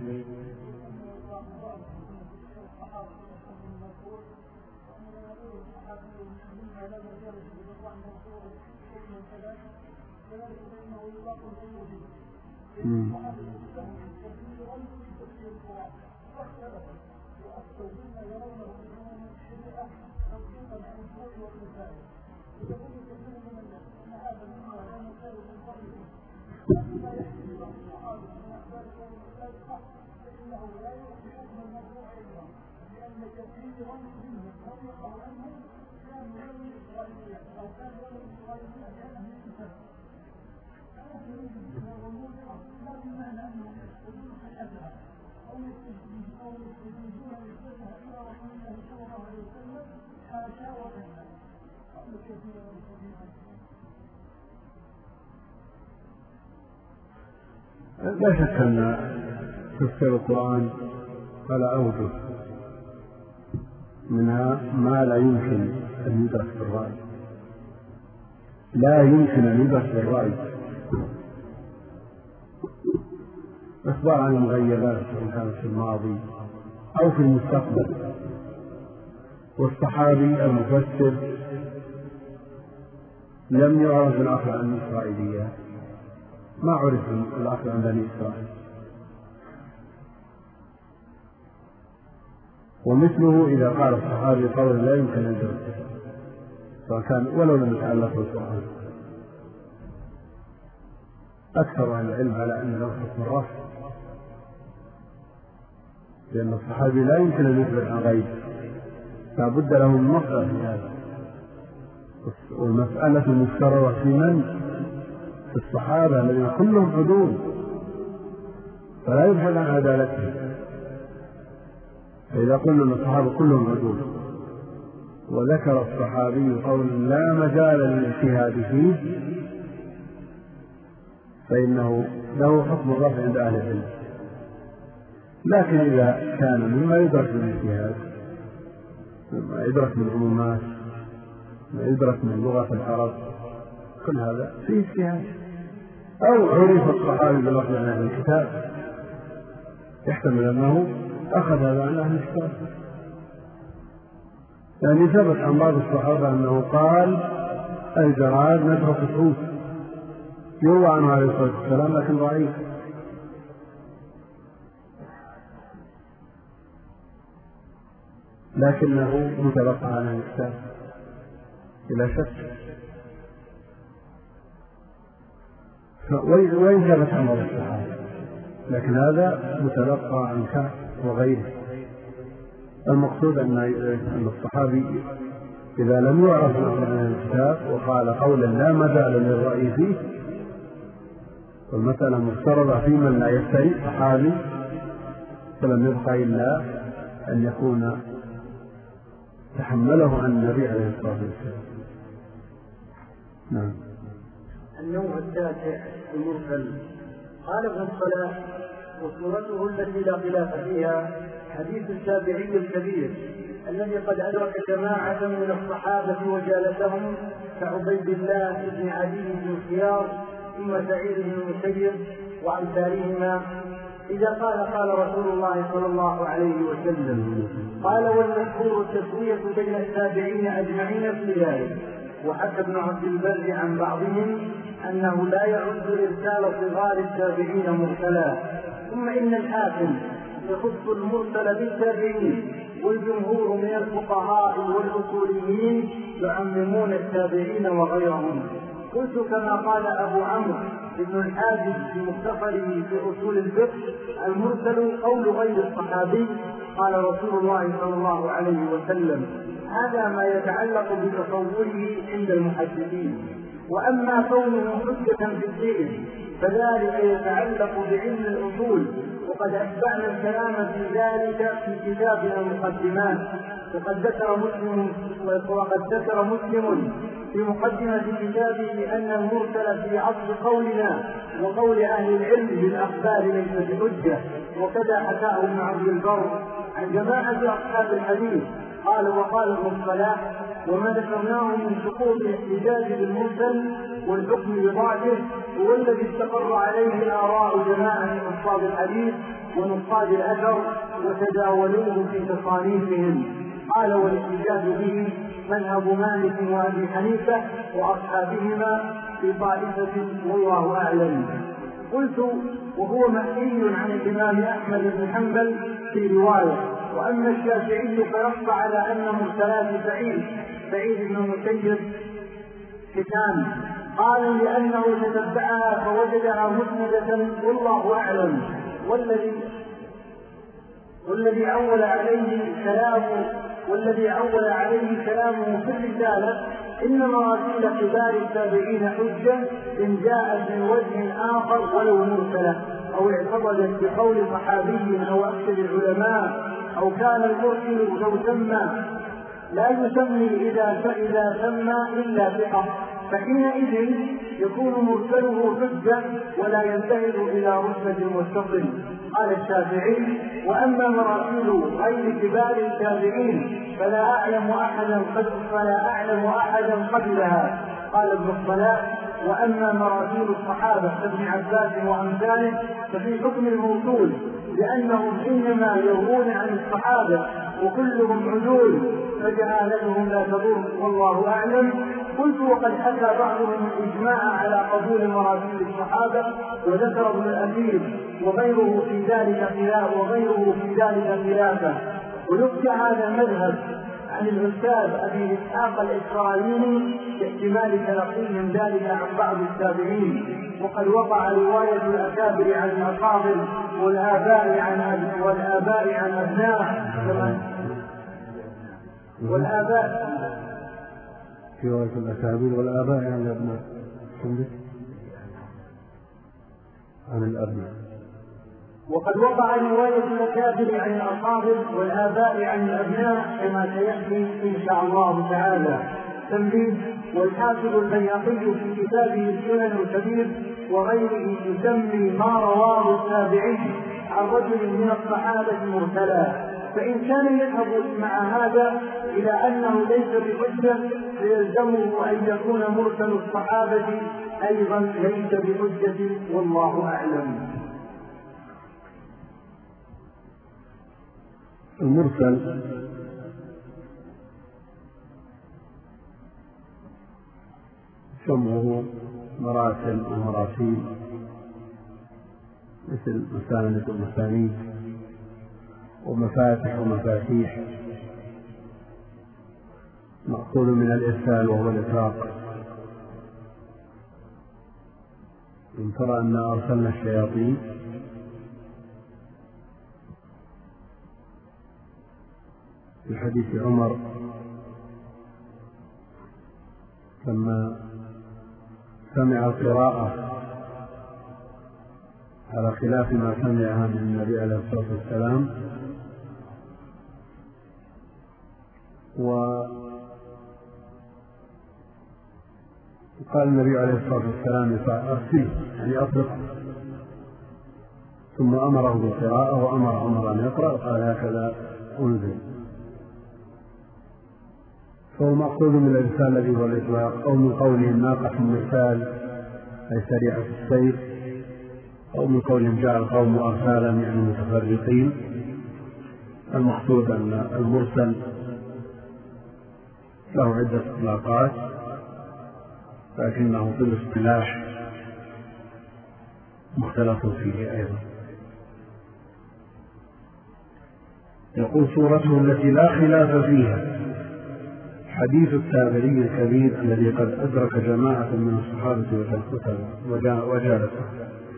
Speaker 1: مم. لا شك أن تفسير القرآن على أوجه، منها ما لا يمكن أن يدرك بالرأي، لا يمكن أن يدرك بالرأي، إخبار عن المغيبات سواء كانت في الماضي أو في المستقبل. والصحابي المفسر لم يعرف الأخذ عن الإسرائيليات، ما عرف الأخذ عن بني إسرائيل. ومثله إذا قال الصحابي قولا لا يمكن أن يدرك سواء كان ولو لم يتعلق بالقرآن. أكثر أهل العلم على أن له حكم الرفع، لأن الصحابي لا يمكن أن يخبر عن غيب، لا بد له من مصدر في هذا، والمسألة مفترضة في من؟ في الصحابة الذين كلهم عدول، فلا يبحث عن عدالتهم. فإذا قلنا أن الصحابة كلهم عدول وذكر الصحابي قول لا مجال للاجتهاد فيه فإنه له حكم الرفع عند أهل العلم. لكن إذا كان مما يدرك من الاجتهاد، مما يدرك من العمومات، مما يدرك من لغة العرب، كل هذا فيه اجتهاد. أو عرف الصحابي باللفظ عن أهل الكتاب، يحتمل أنه أخذ هذا عن أهل الكتاب، يعني ثبت عن بعض الصحابة أنه قال الجراد نترك الحوت، يروى عنه عليه الصلاة والسلام لكن ضعيف. لكنه متلقى عن أهل الكتاب بلا شك، وإن ثبت عن بعض الصحابة، لكن هذا متلقى عن كعب وغيره. المقصود أن الصحابي إذا لم يعرف من الكتاب وقال قولا لا مجال للرأي فيه، والمسألة مفترضة في من لا يفتري صحابي، فلم يبقى إلا أن يكون تحمله عن النبي عليه الصلاة والسلام. نعم.
Speaker 2: النوع التاسع المرسل. قال ابن الصلاح وصورته التي لا خلاف فيها حديث التابعي الكبير الذي قد أدرك جماعة من الصحابة وجالسهم كعبيد الله بن علي بن خيار ثم سعيد بن المسيب وأمثالهما، إذا قال قال رسول الله صلى الله عليه وسلم. قال والمشهور التسوية بين التابعين أجمعين في ذلك. وحكى ابن عبد البر عن بعضهم أنه لا يعد إرسال صغار التابعين مرسلا. ثم إن الحاكم يخص المرسل بالتابعين، والجمهور من الفقهاء والأصوليين يعممون التابعين وغيرهم. قلت كما قال أبو عمرو ابن الحاجب في مختصره في أصول الفقه المرسل قول غير الصحابي قال رسول الله صلى الله عليه وسلم. هذا ما يتعلق بتصوره عند المحدثين. وأما كونه حجة في الدين فذلك يتعلق بعلم الأصول، وقد أتبعنا الكلام في ذلك في كتابنا المقدمات. وقد ذكر مسلم وقد ذكر مسلم في مقدمة كتابه أن المرسل في أصل قولنا وقول أهل العلم بالأخبار ليس بحجة. وكذا حكاه ابن عبد البر عن جماعة أصحاب الحديث. قال وقال ابن الصلاح وما ذكرناه من شروط الاحتجاج بالمرسل والحكم بضعفه هو الذي استقر عليه آراء جماعة من أصحاب الحديث ونقاد الأثر وتداولوه في تصانيفهم. قال والاحتجاج به مذهب مالك وأبي حنيفة وأصحابهما في طائفة والله أعلم. قلت وهو محكي عن الإمام أحمد بن حنبل في رواية. وأما الشافعي فنص على أن مرسلات سعيد سعيد بن المسيب كتان. قال لأنه تتبعها فوجدها مسندة والله أعلم. والذي والذي أول عليه كلامه والذي أول عليه كلامه في الرسالة إن مراسيل كبار التابعين حجة إن جاءت من وجه آخر ولو مرسلة أو اعتقدت بقول صحابي أو أكثر العلماء أو كان المرسل لو سمى لا يسمي إذا فإذا سمى إلا ثقة، فحينئذ يكون مرسله حجة ولا ينتهي إلى رتبة المتصل. قال الشافعي وأما مراسيل غير كبار التابعين فلا أعلم أحدا قد فلا أعلم أحدا قبلها. قال ابن الصلاح وأما مراسيل الصحابة كابن عباس وأمثاله ففي حكم الموصول لأنهم إنما يروون عن الصحابة وكلهم عدول فجهالتهم لا تضر والله أعلم. قلت وقد حكى بعضهم الإجماع على قبول مراسيل الصحابة وذكر ابن الأثير وغيره في ذلك خلاف وغيره في ذلك خلافه. ويبقى هذا المذهب عن الأستاذ أبي إسحاق الإسرائيلي باحتمال تلقيهم ذلك عن بعض التابعين. وقد وقع رواية الأكابر عن الأصابر والآباء عن والآباء عن أبناء والآباء
Speaker 1: في رواية الأكابر والآباء عن الأبناء عن الأبناء.
Speaker 2: وقد وقع رواية الأكابر عن الأصابر والآباء عن الأبناء كما سيأتي إن شاء الله تعالى. تنبيه: والحافظ البيهقي في كتابه السنن الكبير وغيره يسمي ما رواه التابعي عن رجل من الصحابة مرسلا، فإن كان يذهب مع هذا إلى أنه ليس بحجة فيلزمه أن يكون مرسل الصحابة أيضا ليس بحجة، والله أعلم.
Speaker 1: المرسل جمعه مراسل ومراسيل، مثل مساند ومسانيد ومفاتح ومفاتيح، مأخوذ من الإرسال وهو الإطلاق. إن ترى أن أرسلنا الشياطين في حديث عمر لما سمع القراءة على خلاف ما سمعها من النبي عليه الصلاة والسلام، وقال النبي عليه الصلاة والسلام أرسله يعني أطلقه، ثم أمره بالقراءة وأمر عمر أن يقرأ، قال هكذا أنزل. فهو مأخوذ من الإرسال الذي هو الإطلاق، أو من قوله ناقة مرسال أي سريعة السير، أو من قولهم جاء القوم أرسالا يعني متفرقين. المقصود أن المرسل له عدة إطلاقات، لكنه في الاصطلاح مختلف فيه أيضا. يقول صورته التي لا خلاف فيها حديث التابعي الكبير الذي قد أدرك جماعة من الصحابة وجالسه.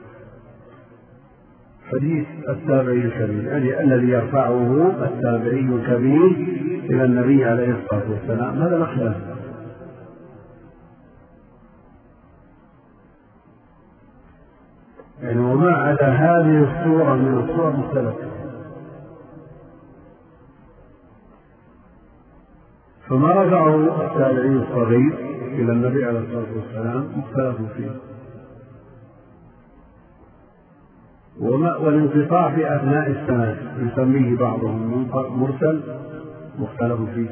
Speaker 1: حديث التابعي الكبير يعني الذي يرفعه التابعي الكبير إلى النبي عليه الصلاة والسلام، هذا لا خلاف. يعني وما عدا هذه الصورة من الصور مختلفة، فما رفعه التابعي الصغير إلى النبي عليه الصلاة والسلام مختلف فيه، والانقطاع في أثناء السند يسميه بعضهم مرسل مختلف فيه.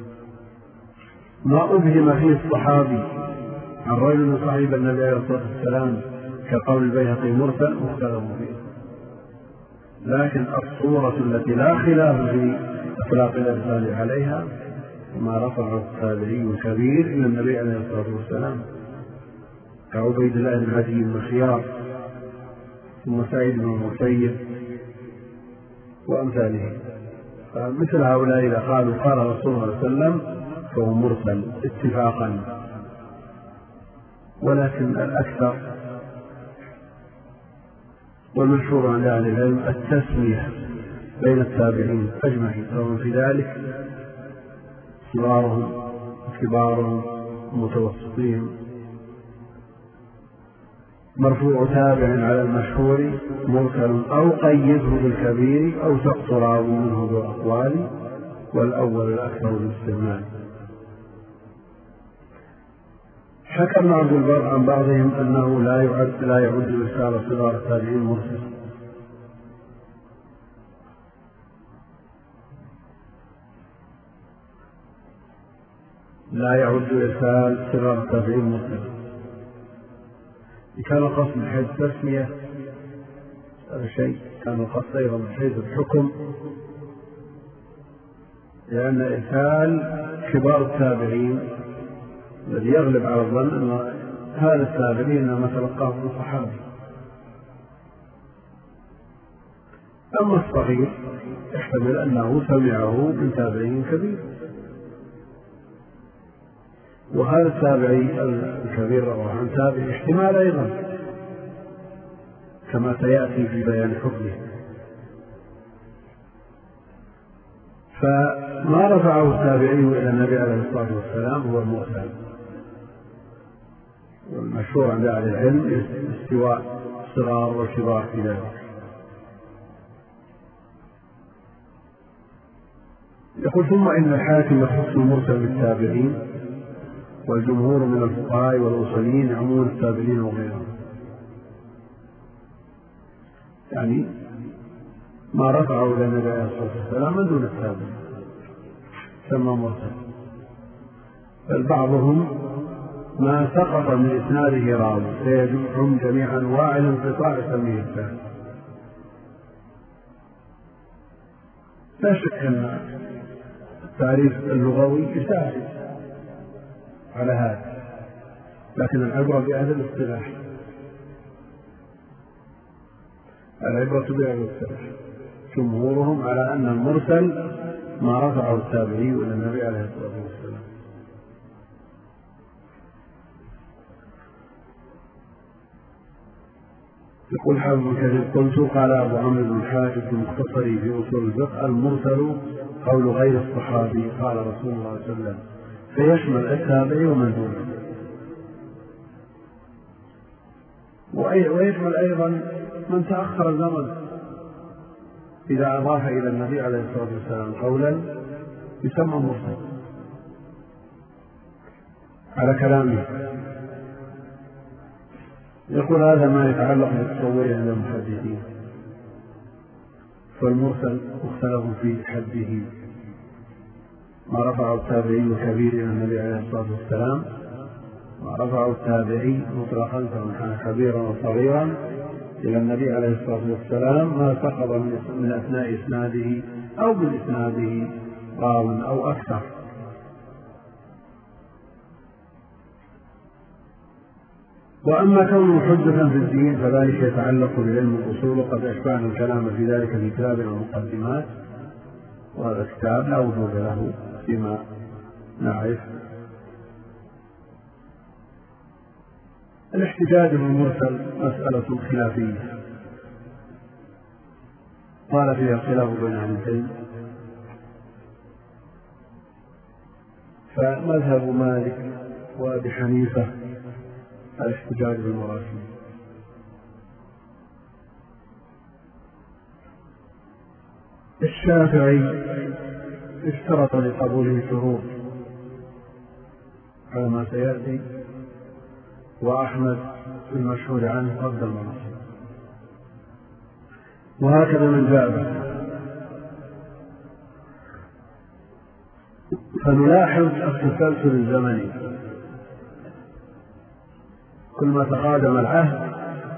Speaker 1: ما أبهم فيه الصحابي عن رجل صاحب النبي عليه الصلاة والسلام كقول البيهقي مرسل مختلف فيه. لكن الصورة التي لا خلاف في إطلاق الإرسال عليها ما رفعه التابعي الكبير إلى النبي عليه الصلاة والسلام كعبيد الله بن عدي بن خيار، ثم سعيد بن المسيب وأمثاله. فمثل هؤلاء إذا قالوا قال رسول الله صلى الله عليه وسلم فهو مرسل اتفاقا. ولكن الأكثر والمشهور عند أهل العلم التسمية بين التابعين أجمعين، سواء في ذلك صغارهم كبارهم متوسطين. مرفوع تابع على المشهور مرسل أو قيده بالكبير أو سقط راوي منه بأقوال، والأول الأكثر بالاستعمال. حكى ابن عبد البر عن بعضهم أنه لا يعد لا يعد إرسال صغار التابعين مرسل، لا يعد إرسال صغار التابعين مرسل. كان القصد من حيث التسمية هذا شيء، كان القصد أيضا من حيث الحكم، لأن إرسال كبار التابعين الذي يغلب على الظن أن هذا التابعين إنما تلقاه من صحابي. أما الصغير يحتمل أنه سمعه من تابعين كبير، وهذا التابعي الكبير رواه عن تابعي احتمال أيضا كما سيأتي في بيان حكمه. فما رفعه التابعي إلى النبي عليه الصلاة والسلام هو المرسل، والمشهور عند أهل العلم استواء الصغار والكبار في ذلك. يقول ثم إن الحاكم يخص المرسل بالتابعين، والجمهور من الفقهاء والأصوليين يعمون التابعين وغيرهم، يعني ما رفعه إلى النبي عليه الصلاة والسلام من دون التابعين سمى مرسل. بل بعضهم ما سقط من إسناده راوي فيجمعهم جميعا أنواع الانقطاع يسميه التابع. لا شك أن التعريف اللغوي يساعد على هذا، لكن العبرة بأهل الاصطلاح، العبرة بأهل الاصطلاح. جمهورهم على أن المرسل ما رفعه التابعي إلى النبي عليه الصلاة والسلام. يقول حافظ ابن كثير قلت قال أبو عمرو بن الحارث في مختصره في أصول الفقه المرسل قول غير الصحابي قال رسول الله صلى الله عليه وسلم، فيشمل التابعي ومن دونه، ويشمل أيضا من تأخر الزمن إذا أضاف إلى النبي عليه الصلاة والسلام قولا يسمى مرسل على كلامه. يقول هذا ما يتعلق بالتصور عند المحدثين، فالمرسل مختلف في حده، ما رفعه التابعي الكبير إلى النبي عليه الصلاة والسلام، ما رفعه التابعي مطلقا سواء كان كبيرا وصغيرا إلى النبي عليه الصلاة والسلام ما سقط من أثناء إسناده أو بإسناده راو أو أكثر. وأما كونه حجة في الدين فذلك يتعلق بعلم الأصول، وقد أشبعنا الكلام في ذلك في كتابنا المقدمات، وهذا الكتاب لا وجود له فيما نعرف. الاحتجاج بالمرسل مسألة خلافية قال فيها الخلاف بين أهل العلم، فمذهب مالك وأبي حنيفة الاحتجاج بالمراسيل، الشافعي اشترط لقبوله شروط على ما سيأتي، وأحمد في المشهور عنه رد المراسيل، وهكذا من جاء به. فنلاحظ التسلسل الزمني، كل ما تقادم العهد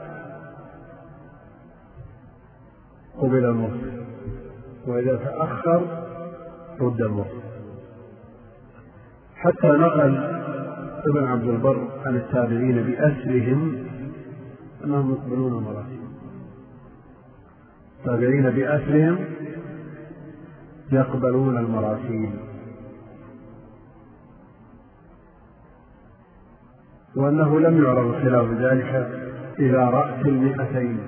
Speaker 1: قبل المرسل، وإذا تأخر رد المرسل، حتى نقل ابن عبد البر عن التابعين بأسرهم أنهم يقبلون المراسيل، التابعين بأسرهم يقبلون المراسيل، وأنه لم يعرض خلاف ذلك إلى رأس المئتين،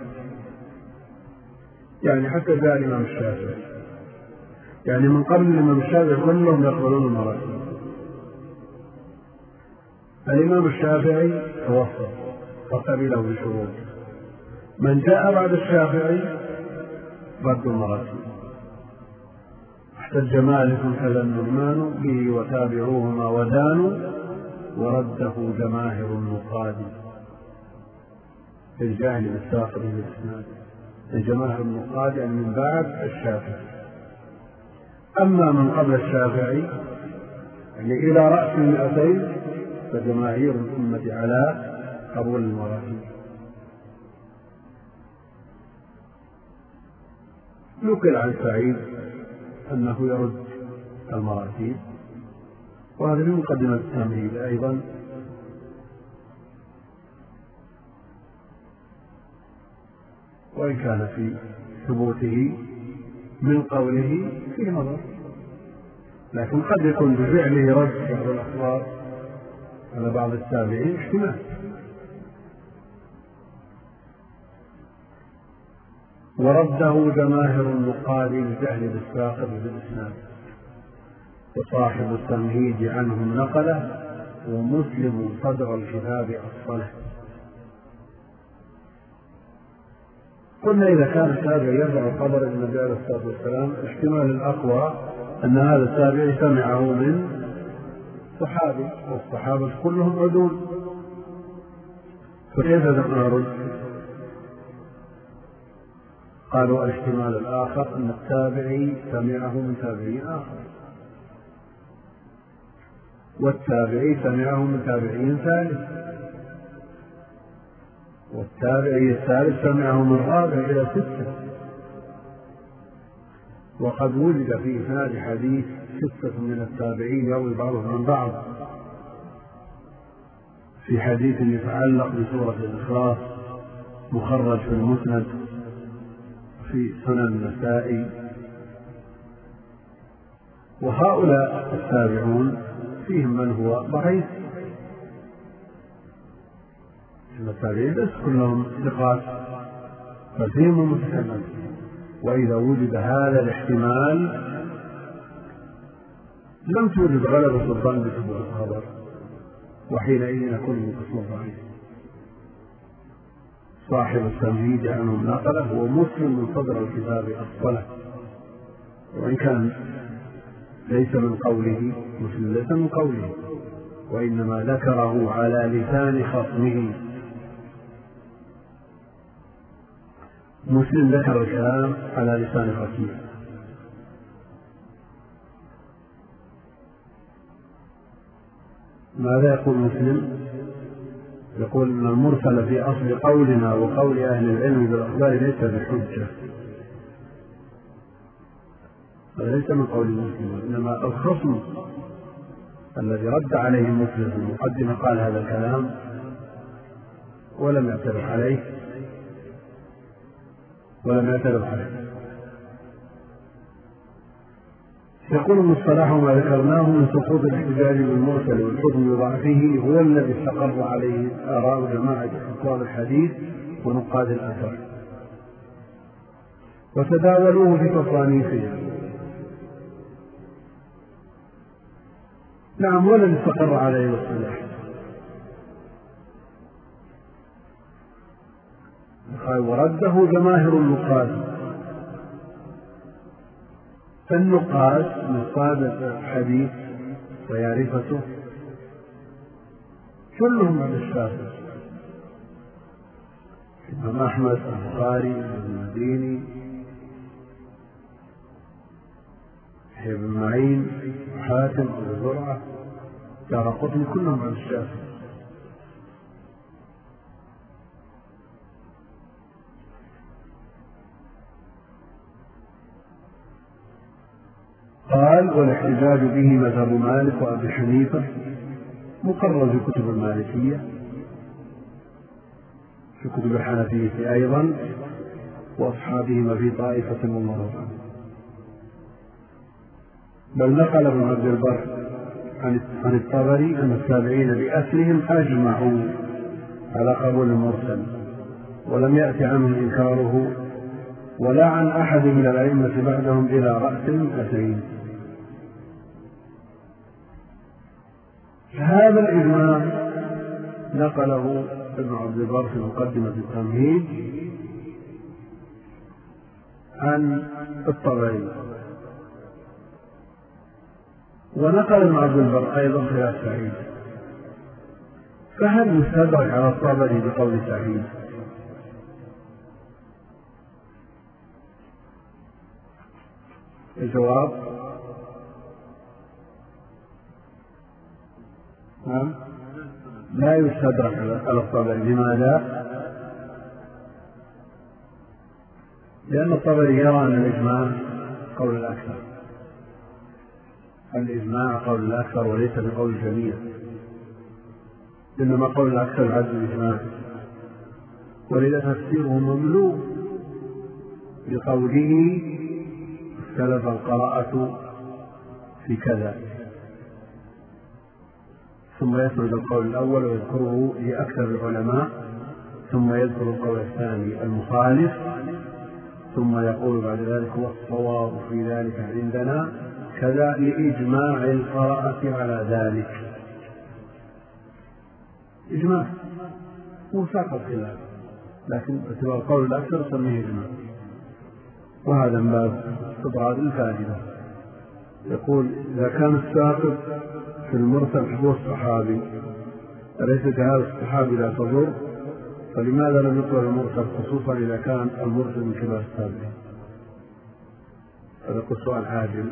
Speaker 1: يعني حتى جاء الإمام الشافعي، يعني من قبل الإمام الشافعي كلهم يقبلون المراسيل. الإمام الشافعي توسط فقبله بشروط، من جاء بعد الشافعي رد المراسيل. احتج مالك كذا النعمان به وتابعوهما ودانوا، ورده جماهر النقاد الجاهل بالساقط بالإسناد، الجماهر النقاد يعني من بعد الشافعي. أما من قبل الشافعي يعني إلى رأس المئتين فجماهير الأمة على قبول المراسيل. نقل عن سعيد أنه يرد المراسيل، وهذا في مقدمة التمهيد أيضا. وإن كان في ثبوته من قوله في نظر، لكن قد يكون بفعله رد بعض الأخبار على بعض التابعين احتمال. ورده جماهر النقاد لجهل بالساقط بالإسناد، وصاحب التمهيد عنهم نقله، ومسلم صدر الكتاب أصله. قلنا إذا كان التابع يرفع خبر النبي عليه الصلاة والسلام، احتمال الأقوى أن هذا التابع سمعه من صحابي، والصحابة كلهم عدول، فكيف نرد؟ قالوا الاحتمال الآخر أن التابعي سمعه من تابعي آخر، والتابعي سمعه من تابعي ثالث، والتابعي الثالث سمعه من رابع إلى ستة. وقد وجد في إسناد حديث ستة من التابعين يروي بعضهم عن بعض، في حديث يتعلق بسورة الإخلاص مخرج في المسند في سنن النسائي. وهؤلاء التابعون فيهم من هو ضعيف، التابعين ليس كلهم ثقات، ففيهم متكلم. وإذا وجد هذا الاحتمال لم توجد غلبة الظن بثبوت الخبر، وحينئذ يكون القسم ضعيف. صاحب التمهيد عنهم نقله، ومسلم من صدر الكتاب أصله، وإن كان ليس من قوله، مسلم ليس من قوله، وإنما ذكره على لسان خصمه. مسلم ذكر الكلام على لسان خصمه. ماذا يقول مسلم؟ يقول أن المرسل في أصل قولنا وقول أهل العلم بالأخبار ليس بحجة، هذا ليس من قول مسلم، إنما الخصم الذي رد عليه مسلم في المقدمة قال هذا الكلام ولم يعترف عليه ولم يعترف عليه. يقول المصطلح ما ذكرناه من سقوط الاحتجاج بالمرسل والحكم بضعفه هو الذي استقر عليه آراء جماعة حفاظ الحديث ونقاد الأثر، وتداولوه في تصانيفهم. نعم، ولم استقر عليه الاصطلاح، ورده جماهير النقاد. فالنقاد نقاد الحديث ويعرفته كلهم عن الشافعي، الإمام أحمد، البخاري، المديني، يحيى بن معين، حاتم، أبو زرعة، دارقطني، كلهم عن الشافعي. قال والاحتجاج به مذهب مالك وأبي حنيفة مقرر في كتب المالكية، في كتب الحنفية أيضا، وأصحابهما في طائفة الله عنه. بل نقل ابن عبد البر عن الطبري أن التابعين بأسرهم أجمعوا على قبول المرسل، ولم يأتي عنهم إنكاره ولا عن أحد من الأئمة بعدهم إلى رأس اثنين. هذا الإجماع نقله ابن عبد البر في مقدمة التمهيد عن الطبري، ونقل ابن عبد البر أيضا خلاف سعيد. فهل يستدرك على الطبري بقول سعيد؟ الجواب نعم، لا يستدرك على الطبري. لماذا؟ لأن الطبري يرى أن الإجماع قول الأكثر، الإجماع قول الأكثر وليس بقول الجميع، إنما قول الأكثر عدل الإجماع، ولذا تفسيره مملوء بقوله اختلف القراءة في كذا، ثم يسرد القول الأول ويذكره لأكثر العلماء، ثم يذكر القول الثاني المخالف، ثم يقول بعد ذلك والصواب في ذلك عندنا كذا لإجماع القراءة على ذلك. إجماع هو ساق الخلاف، لكن باعتبار قول الأكثر سميه إجماع. وهذا من باب استطراد الفائدة. يقول إذا كان الساقط في المرسل هو الصحابي أليس هذا الصحابي لا تضر؟ فلماذا لم يقبل المرسل خصوصا إذا كان المرسل من كبار التابعين؟ هذا سؤال عاجل.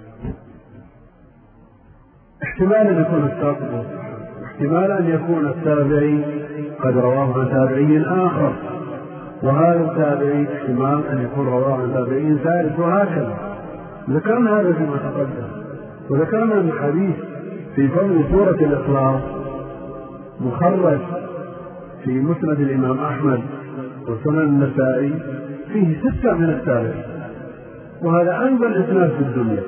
Speaker 1: احتمال أن يكون الساقط هو الصحابي، احتمال أن يكون التابعي قد رواه عن تابعي آخر، وهذا التابعي احتمال أن يكون رواه عن تابعي ثالث، وهكذا. ذكرنا هذا فيما تقدم، وذكرنا أن الحديث في فضل سورة الإخلاص مخرج في مسند الإمام أحمد وسنن النسائي فيه ستة من التابعين، وهذا أنزل إسناد في الدنيا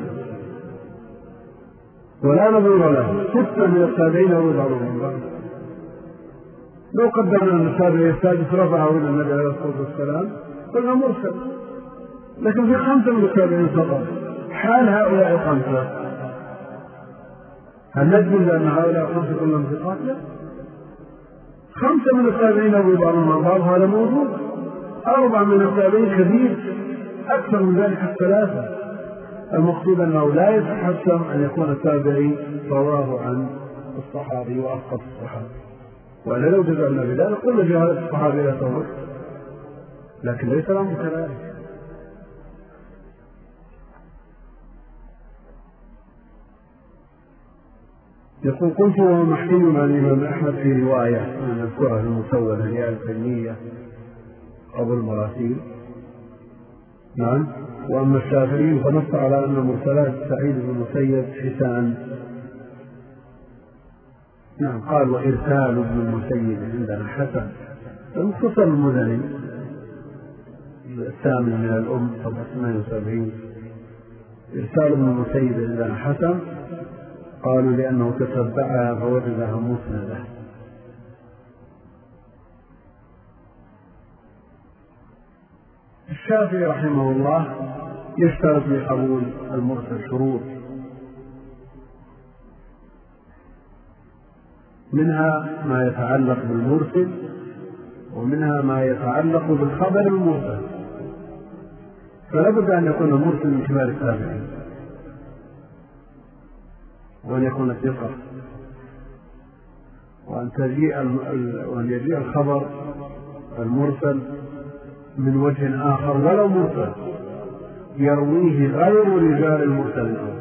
Speaker 1: ولا نظير له. ستة من التابعين ويظهرون بعض. لو قدرنا أن التابعي السادس رفعه إلى النبي عليه الصلاة والسلام قلنا مرسل، لكن في خمسة من التابعين فقط. حال هؤلاء الخمسة هل نجزم أن هؤلاء الخمسة كلهم ثقات؟ لا، خمسة من التابعين ويظهرون مع بعض هذا موجود. أربعة من التابعين كثير، أكثر من ذلك الثلاثة. المقصود أنه لا يتحسن أن يكون التابعي رواه عن الصحابي وأسقط الصحابي، وأنا لو جزأنا بذلك قلنا في هذا الصحابي لا تضر، لكن ليس الأمر كذلك. يقول قلت وهو محكي عن الإمام أحمد في رواية من نذكرها المسودة لآل التيمية أبو المراسيل. نعم. وأما الشافعي فنص على أن مرسلات سعيد بن المسيب حسان. نعم. قال وإرسال ابن المسيب عندنا حسن. المختصر المدني الثامن من الأم طبعا ثمانية وسبعين. إرسال ابن المسيب عندنا حسن، قالوا لأنه تتبعها فوجدها مسندة. الشافعي رحمه الله يشترط لقبول المرسل شروط، منها ما يتعلق بالمرسل ومنها ما يتعلق بالخبر المرسل. فلا بد أن يكون المرسل من كبار التابعين، وأن يكون ثقة، وأن تجيء وأن يجيء الخبر المرسل من وجه آخر ولو مرسل يرويه غير رجال المرسل الأول،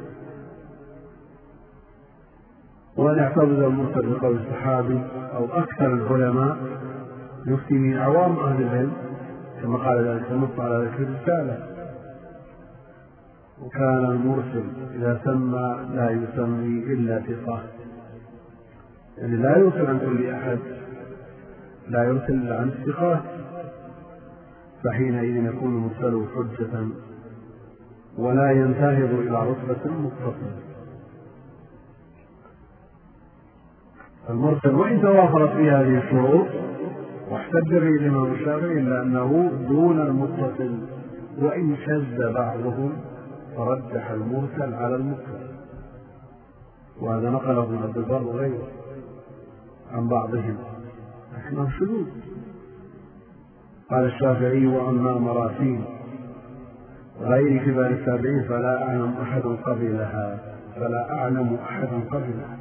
Speaker 1: وأن يعتبر المرسل بقول الصحابي أو أكثر العلماء يفتي من عوام أهل العلم كما قال ذلك النص على ذلك الرسالة. وكان المرسل إذا سمى لا يسمي إلا ثقة، يعني لا يرسل عن كل أحد، لا يرسل عن الثقات، فحينئذ يكون مرسله حجة ولا ينتهض إلى رتبة متصلة. المرسل وإن توافرت فيه هذه الشروط واحتج به الإمام الشافعي إلا أنه دون المتصل، وإن شذ بعضهم فرجح المرسل على المتصل، وهذا نقله ابن عبد البر وغيره عن بعضهم، لكنه شذوذ. قال الشافعي وأما مراسيل غير كبار التابعين فلا أعلم أحد قبلها فلا أعلم أحدا قبلها.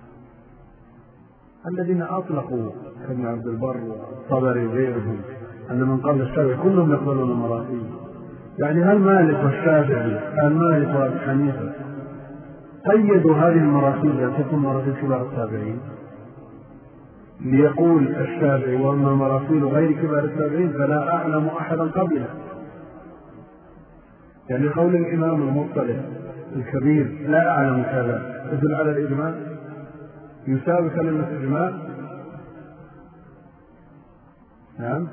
Speaker 1: الذين أطلقوا كابن عبد البر والطبري وغيرهم أن من قبل الشافعي كلهم يقبلون مراسيل، يعني هل مالك والشافعي هل مالك وأبي حنيفة قيدوا هذه المراسيل بأن تكون مراسيل كبار التابعين، ليقول الشافعي وأما مراسيل غير كبار التابعين فلا أعلم أحدا قبله؟ يعني قول الإمام المطلع الكبير لا أعلم كذا تدل على الإجماع، يساوي كلمة إجماع. نعم،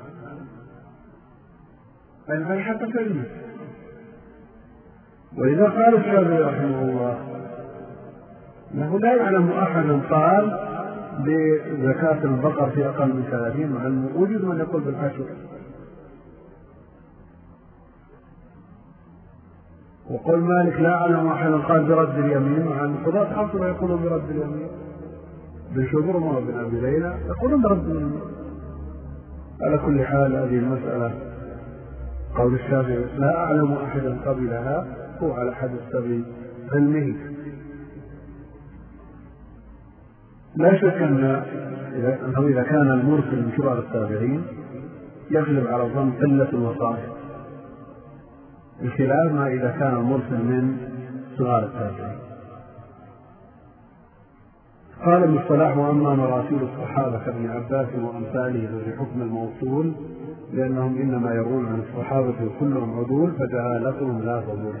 Speaker 1: أي حتى كلمة. وإذا قال الشافعي رحمه الله أنه لا يعلم أحدا قال بزكاة البقر في أقل من ثلاثين، مع أنه وجد من يقول بالعشر، وقول مالك لا أعلم أحدا قال برد اليمين، مع أن قضاة حفصة يقولون برد اليمين، بن شبرمة وبن أبي ليلى يقولون برد اليمين. على كل حال هذه المسألة قول الشافعي لا أعلم أحدا قبلها هو على حسب علمه. لا شك أنه إذا كان المرسل من كبار التابعين يغلب على الظن قلة الوسائط، بخلاف ما إذا كان المرسل من صغار التابعين. قال ابن الصلاح وأما مراسيل الصحابة كابن عباس وأمثاله بحكم الموصول لأنهم إنما يروون عن الصحابة كلهم عدول فجهالتهم لا تضر.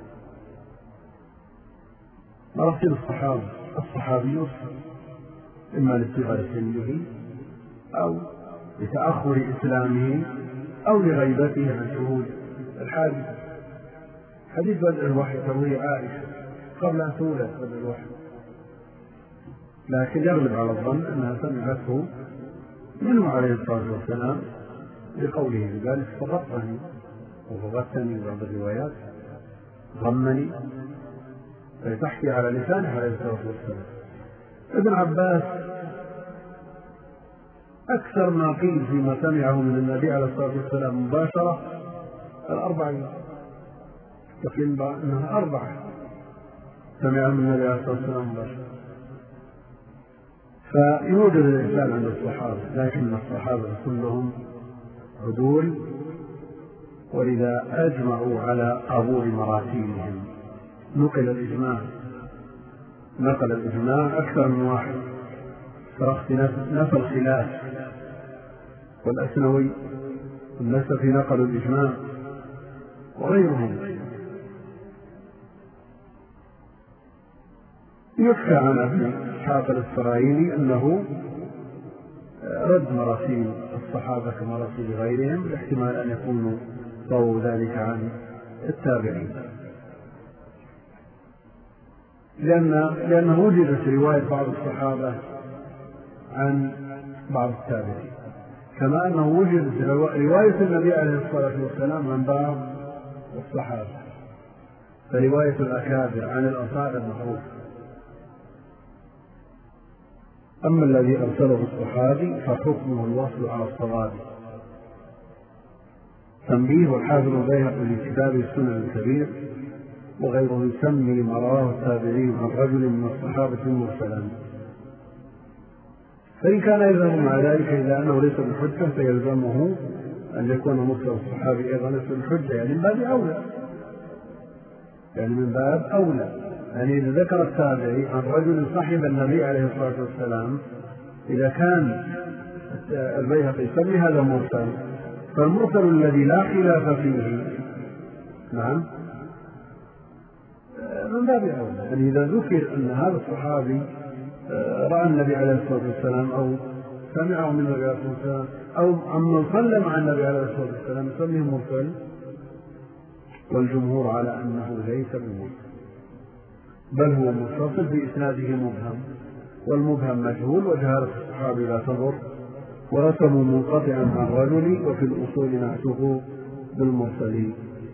Speaker 1: مراسيل الصحابة الصحابي إما لصغر سنه أو لتأخر إسلامه أو لغيبته عن شهود الحادث. حديث بدء الوحي ترويه عائشة قبل أن تولد بدء الوحي، لكن يغلب على الظن أنها سمعته منه عليه الصلاة والسلام لقوله بذلك فغطني وفغطني بعض الروايات غمني، فيتحكي على لسانه عليه الصلاة والسلام. ابن عباس أكثر ما قيل فيما سمعه من النبي عليه الصلاة والسلام مباشرة الأربعين، تقيل أنها أربعة سمع من النبي عليه الصلاة والسلام مباشرة. فيوجد الإنسان عند الصحابة، لكن الصحابة كلهم عدول، ولذا أجمعوا على قبول مراسيلهم. نقل الإجماع نقل الإجماع أكثر من واحد، فرخت نفى الخلاف، والأسنوي والنسفي نقلوا الإجماع وغيرهم. يحكى عن أبي إسحاق الإسرائيلي أنه رد مراسيل الصحابة كمراسيل غيرهم، باحتمال أن يكونوا رووا ذلك عن التابعين، لأن لأنه وجدت رواية بعض الصحابة عن بعض التابعين، كما أنه وجدت رواية النبي عليه الصلاة والسلام عن بعض الصحابة، فرواية الأكابر عن الأصحاب معروف. أما الذي أرسله الصحابي فحكمه الوصل على الصواب. تنبيه والحافظ البيهقي في كتابه السنن الكبير وغيره يسمي ما رواه التابعين عن رجل من الصحابة مرسلا، فإن كان يلزم مع ذلك إلا أنه ليس بالحجة فيلزمه أن يكون مرسل الصحابي أيضا ليس بالحجة، يعني من باب أولى يعني من باب أولى يعني إذا ذكر التابعي عن رجل صحب النبي عليه الصلاة والسلام، إذا كان البيهقي يسمي هذا مرسل، فالمرسل الذي لا خلاف فيه نعم من باب أولى. يعني إذا ذكر أن هذا الصحابي رأى النبي عليه الصلاة والسلام أو سمعه من النبي عليه الصلاة والسلام أو عمن صلى مع النبي عليه الصلاة والسلام يسميه مرسل، والجمهور على أنه ليس بمرسل بل هو متصل بإسناده مبهم، والمبهم مجهول وجهالة الصحابي لا تضر، ورسموا منقطعا عن الرجل وفي الأصول نعته بالمرسلين.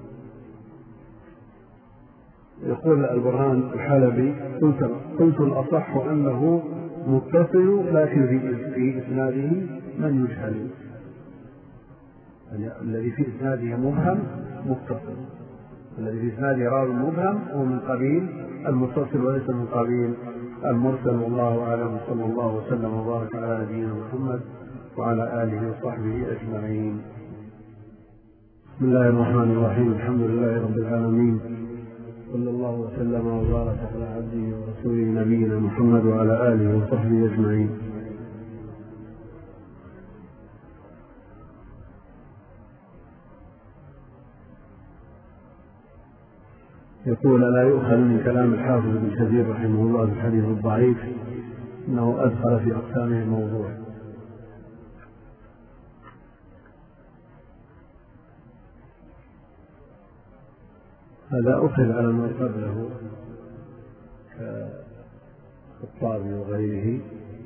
Speaker 1: يقول البرهان الحلبي قلت, قلت الأصح أنه متصل لكن في إسناده من يجهل، يعني الذي في إسناده مبهم متصل، الذي في إسناده راوي مبهم هو من قبيل المتصل وليس من قبيل المرسل. والله أعلم، صلى الله وسلم وبارك على نبينا محمد وعلى آله وصحبه أجمعين. بسم الله الرحمن الرحيم، الحمد لله رب العالمين، صلى الله وسلم وبارك على عبده ورسوله نبينا محمد وعلى آله وصحبه أجمعين. يقول لا يؤخذ من كلام الحافظ ابن كثير رحمه الله في الحديث الضعيف أنه أدخل في أقسامه الموضوع. هذا أخذ على ما قبله كالطابي وغيره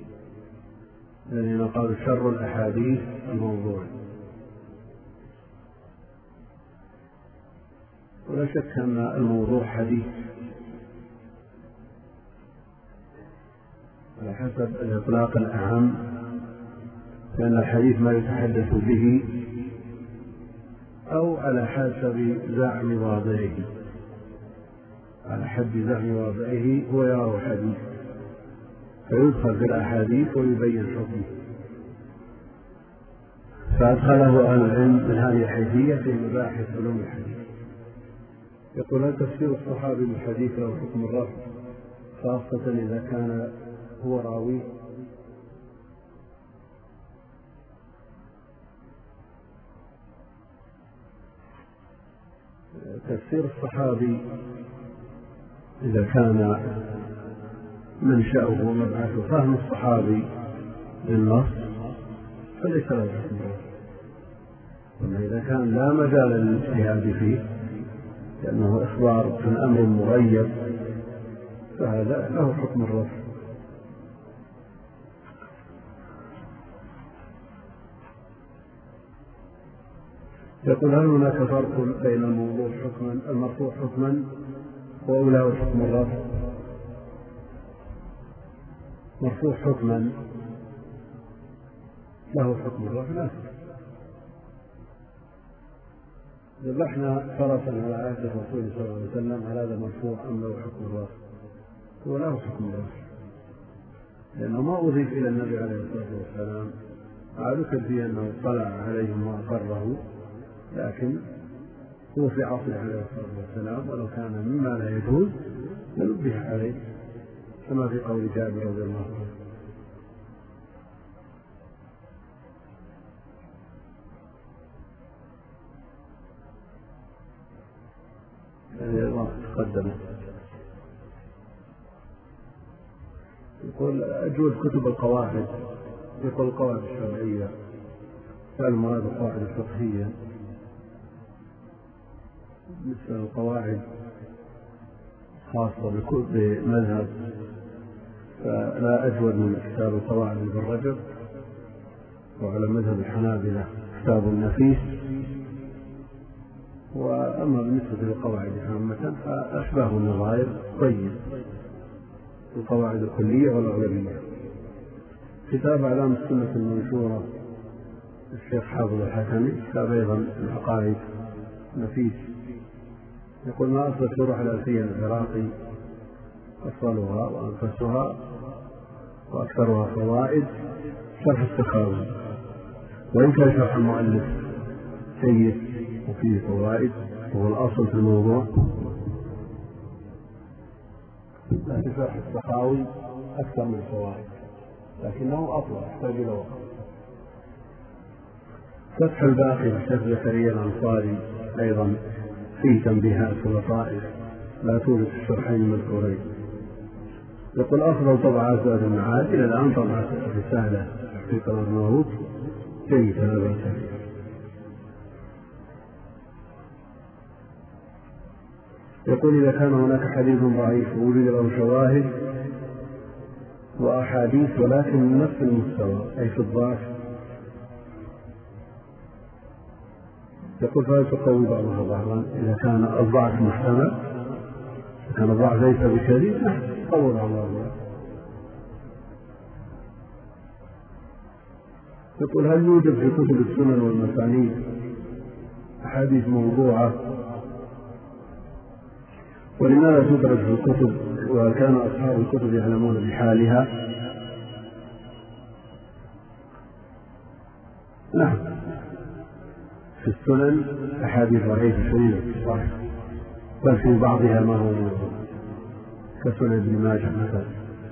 Speaker 1: الذين قالوا شر الأحاديث الموضوع، ولا شك أن الموضوع حديث على حسب الإطلاق الأعم، لأن الحديث ما يتحدث به، أو على حسب زعم واضعه، على حد زعم واضعه هو يرى حديث فيدخل في الأحاديث ويبين حكمه، فأدخله أهل العلم من هذه الحيثية في مباحث علوم الحديث. يقول: هل تفسير الصحابي للحديث له حكم الرفع خاصة إذا كان هو راويه؟ تفسير الصحابي إذا كان منشأه ومبعثه فهم الصحابي للنص فليس له حكم الرفع، وأما إذا كان لا مجال للاجتهاد فيه لأنه إخبار عن أمر مغيب فهذا له حكم الرفع. يقول: هل هناك فرق بين الموضوع حكما المرفوع حكما وأولاه حكم الرفع؟ مرفوع حكما له حكم الرفع لا فرق. ذبحنا فرسا على عهد الرسول صلى الله عليه وسلم، على هذا مرفوع أم له حكم الرفع؟ هو له حكم الرفع، لأنه ما أضيف إلى النبي عليه الصلاة والسلام، ذكر فيه أنه طلع عليهم وأقره، لكن هو في عصره عليه الصلاة والسلام، ولو كان مما لا يجوز لنبه عليه، كما في قول جابر رضي الله عنه. تقدم. يقول: أجوز كتب القواعد، يقول القواعد الشرعية فالمراد القواعد الفقهية، مثل القواعد خاصة بمذهب فلا أجود من كتاب القواعد بالرجب، وعلى مذهب الحنابلة كتاب النفيس. وأما بالنسبة للقواعد عامة فأشبه النظائر طيب، القواعد الكلية والأغلبية. كتاب أعلام السنة المنشورة الشيخ حافظ الحكمي، كتاب أيضا العقائد نفيس. يقول: ما أصل شروح الألفية العراقي؟ أصلها وأنفسها وأكثرها فوائد شرح السخاوي، وإن كان شرح المؤلف جيد وفيه فوائد وهو الأصل في الموضوع، لكن شرح السخاوي أكثر من فوائد، لكنه أطول يحتاج إلى وقت. فتح الباقي للشيخ زكريا الأنصاري أيضا فيه تنبيهات ولطائف لا توجد في الشرحين المذكورين. يقول: أفضل طبعات زاد المعاد إلى الآن طبعات رسالة تحقيق الأرناؤوط جيدة لا بأس بها. يقول: إذا كان هناك حديث ضعيف ووجد له شواهد وأحاديث ولكن من نفس المستوى أي في الضعف، يقول: فهل تقوي بعضها بعضا؟ إذا كان الضعف محتمل، إذا كان الضعف ليس بشديد نعم تقوي بعضها بعضا. يقول: هل يوجد في كتب السنن والمسانيد أحاديث موضوعة؟ ولماذا تدرج في الكتب؟ وهل كان أصحاب الكتب يعلمون بحالها؟ نعم، في السنن أحاديث ضعيفة شديدة صح، بل في بعضها ما هو موضوع كسنن ابن ماجه مثلا.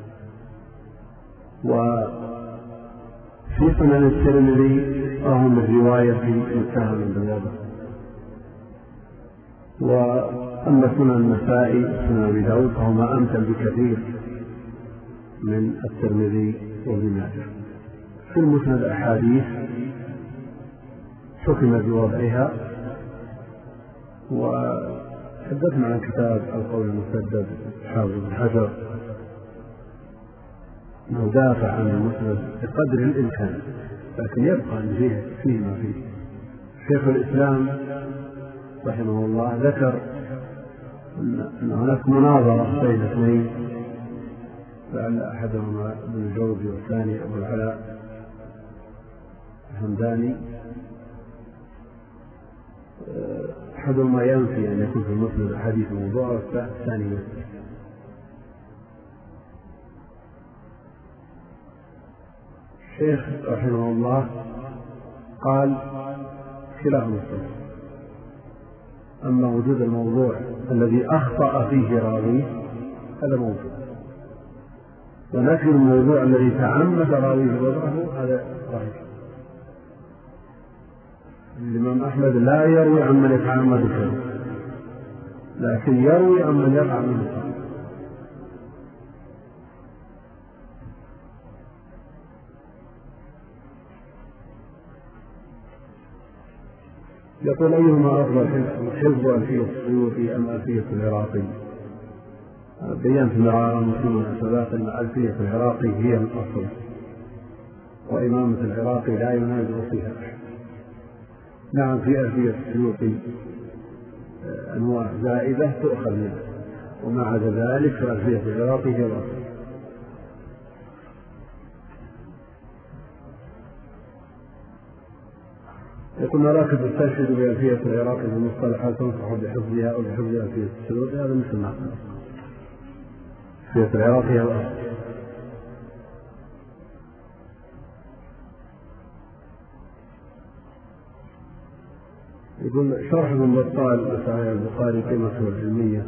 Speaker 1: وفي سنن الترمذي فهم من رواية متهم بالوضع. وأما سنن النسائي سنن أبي داود فهما أمثل بكثير من الترمذي وابن ماجه. في المسند أحاديث حكم بوضعها، وحدثنا عن كتاب القول المسدد حافظ بن حجر أنه دافع عن المسند بقدر الإمكان، لكن يبقى أن فيه, فيه ما فيه. شيخ الإسلام رحمه الله ذكر أن هناك مناظرة بين اثنين، لعل أحدهما ابن الجوزي والثاني أبو العلاء الهمداني، أحدهما ينفي أن يكون في المسند أحاديث موضوعة والثاني يثبت. الشيخ رحمه الله قال كلاهما صحيح، أما وجود الموضوع الذي أخطأ فيه راويه هذا موجود، ونفي الموضوع الذي تعمد راويه وضعه هذا صحيح. الإمام أحمد لا يروي عن من يتعمد الكذب، لكن يروي عن من يقع منه الكذب. يقول أيهما أفضل، حفظ ألفية السيوطي أم ألفية العراقي؟ بينت مرارا في مناسبات أن ألفية العراقي هي الأصل، وإمامة العراقي لا ينازع فيها أحد. نعم في ألفية السيوطي أنواع زائدة تؤخذ منها، وما عدا ذلك فألفية العراقي هي الأصل. يقول نراك تستشهد بألفية العراقي في المصطلحات تنصح بحفظها أو بحفظ ألفية السيوطي، هذا مثل ما قلنا. ألفية العراقي هي الأصل. يقول شرح ابن بطال لصحيح البخاري قيمته العلمية،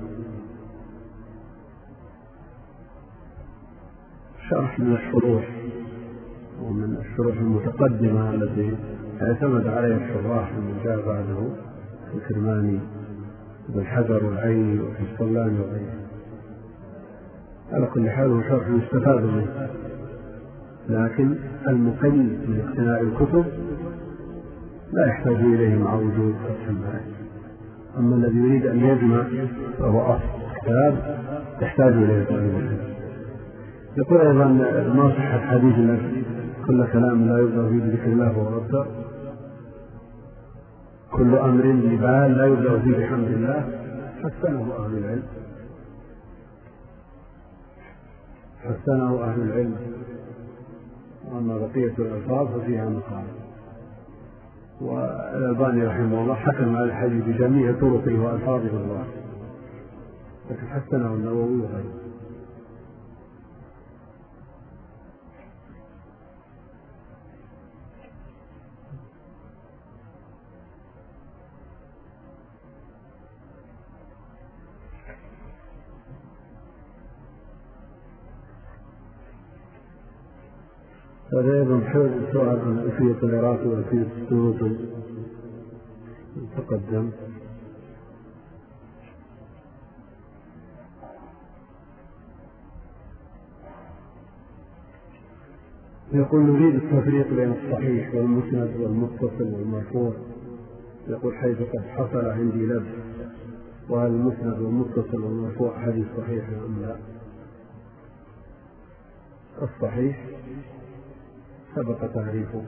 Speaker 1: شرح من الشروح ومن الشروح المتقدمة التي اعتمد عليها الشراح من جاء بعده الكرماني ابن حجر والعيني والقسطلاني وغيره. على كل حال هو شرح يستفاد منه، لكن المقل من اقتناء الكتب لا يحتاج إليه مع وجود فتح الباري. أما الذي يريد أن يجمع فهو أصل كتاب يحتاج إليه طالب العلم. يقول أيضا ما صح الحديث الذي كل كلام لا يبدأ فيه بذكر الله فهو مبتدأ، كل أمر ببال لا يبدأ فيه بحمد الله، حسنه أهل العلم حسنه أهل العلم وأما بقية الألفاظ ففيها مقال. والألباني رحمه الله حكم على الحديث بجميع طرقه وألفاظه الله، لكن حسنه النووي وغيره. هذا أيضا حول سؤال عن ألفية العراقي وألفية السيوطي تقدم. يقول نريد التفريق بين الصحيح والمسند والمتصل والمرفوع. يقول حيث قد حصل عندي لبس، وهل المسند والمتصل والمرفوع حديث صحيح أم لا؟ الصحيح سبق تعريفه،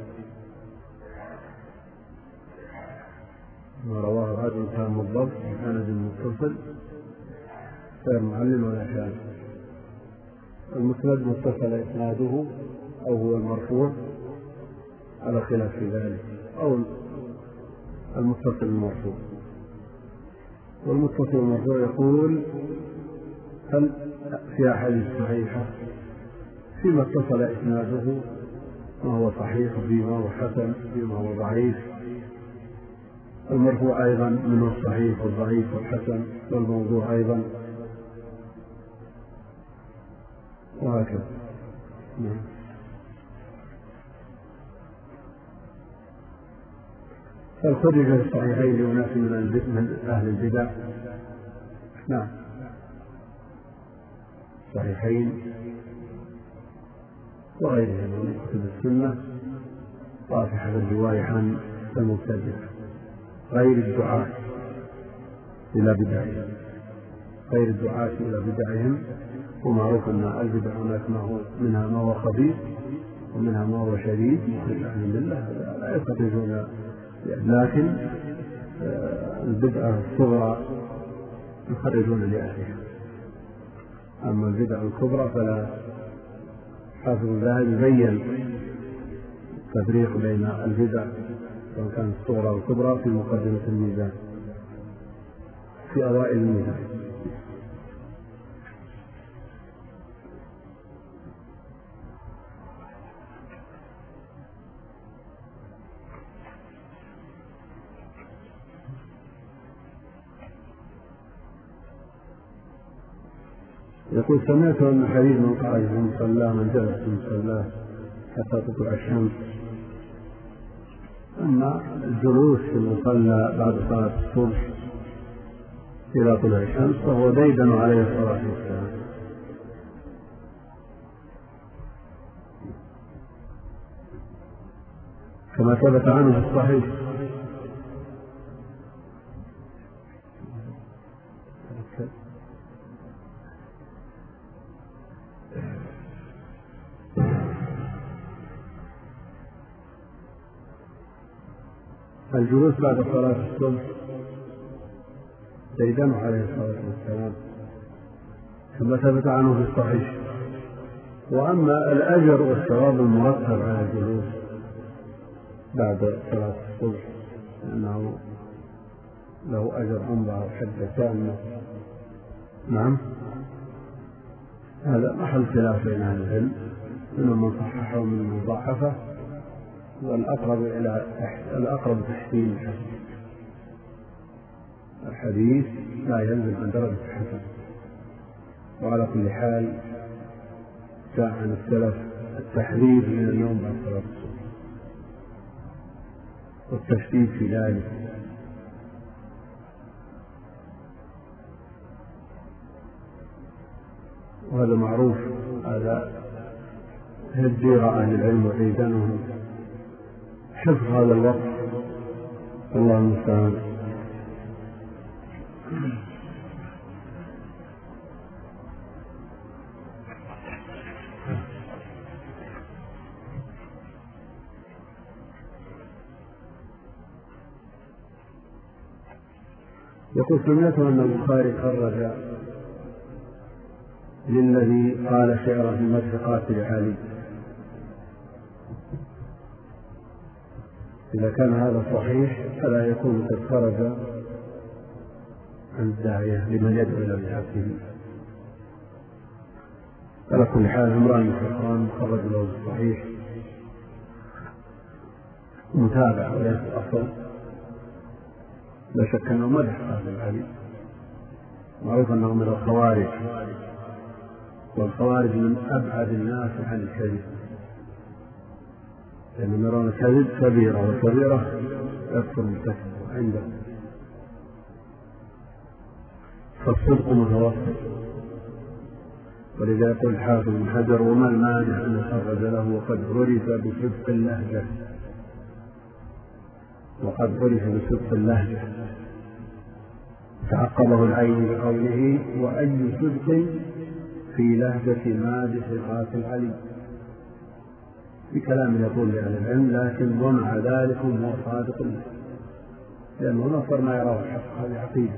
Speaker 1: ما رواه هذا كان الضبط بسند متصل غير معلم ولا شاذ. المسند متصل إسناده أو هو المرفوع على خلاف ذلك، أو المتصل المرفوع. والمتصل المرفوع يقول هل في أحاديث صحيحة فيما اتصل إسناده ما هو صحيح فيما هو حسن فيما هو ضعيف. المرفوع أيضا منه الصحيح والضعيف والحسن والموضوع أيضا، وهكذا. نعم. فالخرج الصحيحين لأناس من أهل البدع. نعم صحيحين وغيرها من كتب السنة طافحة الرواية عن المبتدع غير الدعاة إلى بدعهم غير الدعاة إلى بدعهم. ومعروف أن البدع هناك ما هو منها ما هو خبيث ومنها ما هو شديد يخرج عن الملة، لا يستطيعون. لكن البدعة الصغرى يخرجون لأهلها، أما البدعة الكبرى فلا. حافظ الذهبي بين التفريق بين البدع سواء كانت الصغرى والكبرى في مقدمة الميزان في أوائل الميزان. يقول سمعت أن حديث من قال في مصلاه من جلس في مصلاه حتى تطلع الشمس، أما الجلوس في المصلى بعد صلاة الصبح إلى طلوع الشمس فهو ديدن عليه الصلاة والسلام. كما ثبت عنه في الصحيح. الجلوس بعد صلاة الصبح ديدن عليه الصلاة والسلام كما ثبت عنه في الصحيح. وأما الأجر والثواب المرتب على الجلوس بعد صلاة الصبح لأنه له أجر عمره حتى تامة، نعم، هذا محل خلاف بين أهل العلم، منهم من صححه ومنهم من ضعفه، والأقرب إلى الأقرب تحسين الحديث لا ينزل عن درجة الحسن. وعلى كل حال جاء عن السلف التحذير من النوم بعد صلاة الصبح والتشديد في ذلك. وهذا معروف، هذا هدير أهل العلم وعيدانهم حفظ هذا الوقت، الله المستعان. يقول سمعت أن البخاري خرج للذي قال شعرا في مدح قاتل علي. إذا كان هذا صحيح فلا يكون قد خرج عن الداعية لمن يدعو إلى بدعته. على كل حال عمران بن حصان خرج له بالصحيح متابع وليس أصل، لا شك أنه مدح قاتل علي، معروف أنه من الخوارج، والخوارج من أبعد الناس عن الكذب، لأنهم يرون الكذب كبيرة، والكبيرة يكثر الكذب عندهم، فالصدق متوسط. ولذا يقول الحافظ بن حجر: وما المانع أن يخرج له وقد عرف بصدق اللهجة، وقد عرف بصدق اللهجة. تعقبه العين بقوله: وأي صدق في لهجة مادح قاتل علي، بكلام يقول لأهل العلم، لكن ومع ذلك هو صادق له، لأنه نصر ما يراه الحق، هذه عقيدة.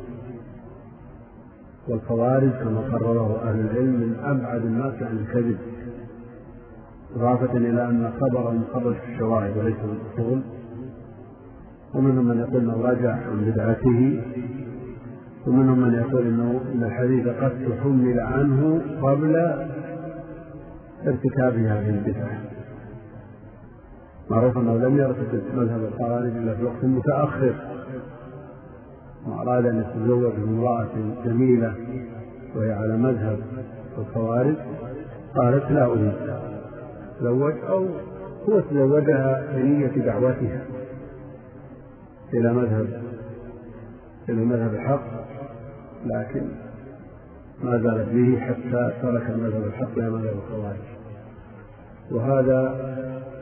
Speaker 1: والخوارج كما قرره أهل العلم من أبعد الناس عن الكذب، إضافة إلى أن خبرهم خبر في الشواهد وليس من الأصول. ومنهم من يقول أنه رجع عن بدعته، ومنهم من يقول إنه إن الحديث قد تحمل عنه قبل ارتكاب هذه البدعة. معروف أنه لم يرتكب مذهب الخوارج إلا في وقت متأخر، وأراد أن يتزوج بامرأة جميلة وهي على مذهب الخوارج، قالت: لا أريد تزوج، أو هو تزوجها بنية دعوتها إلى مذهب إلى مذهب الحق، لكن ما زالت به حتى ترك مذهب الحق إلى مذهب الخوارج. وهذا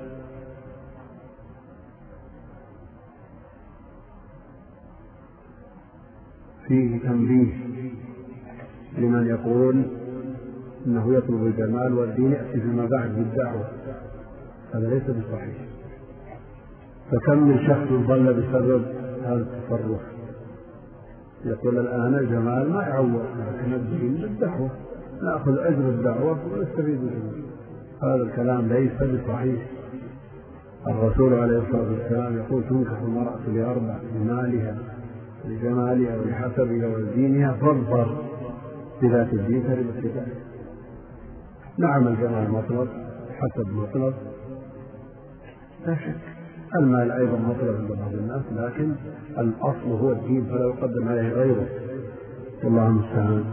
Speaker 1: فيه تنبيه لمن يقول إنه يطلب الجمال والدين يأتي فيما بعد بالدعوة، هذا ليس بصحيح. فكم من شخص ضل بسبب هذا التصرف. يقول الآن الجمال ما يعوض، لكن الدين بالدعوة، نأخذ أجر الدعوة ونستفيد منه. هذا الكلام ليس بصحيح. الرسول عليه الصلاة والسلام يقول تنكح المرأة لأربع: لمالها لجمالها ولحسبها ولدينها فاظفر بذات الدين تربت يداك. نعم الجمال مطلب، حسب مطلب، لا شك. المال أيضا مطلب عند بعض الناس، لكن الأصل هو الدين فلا يقدم عليه غيره. والله المستعان.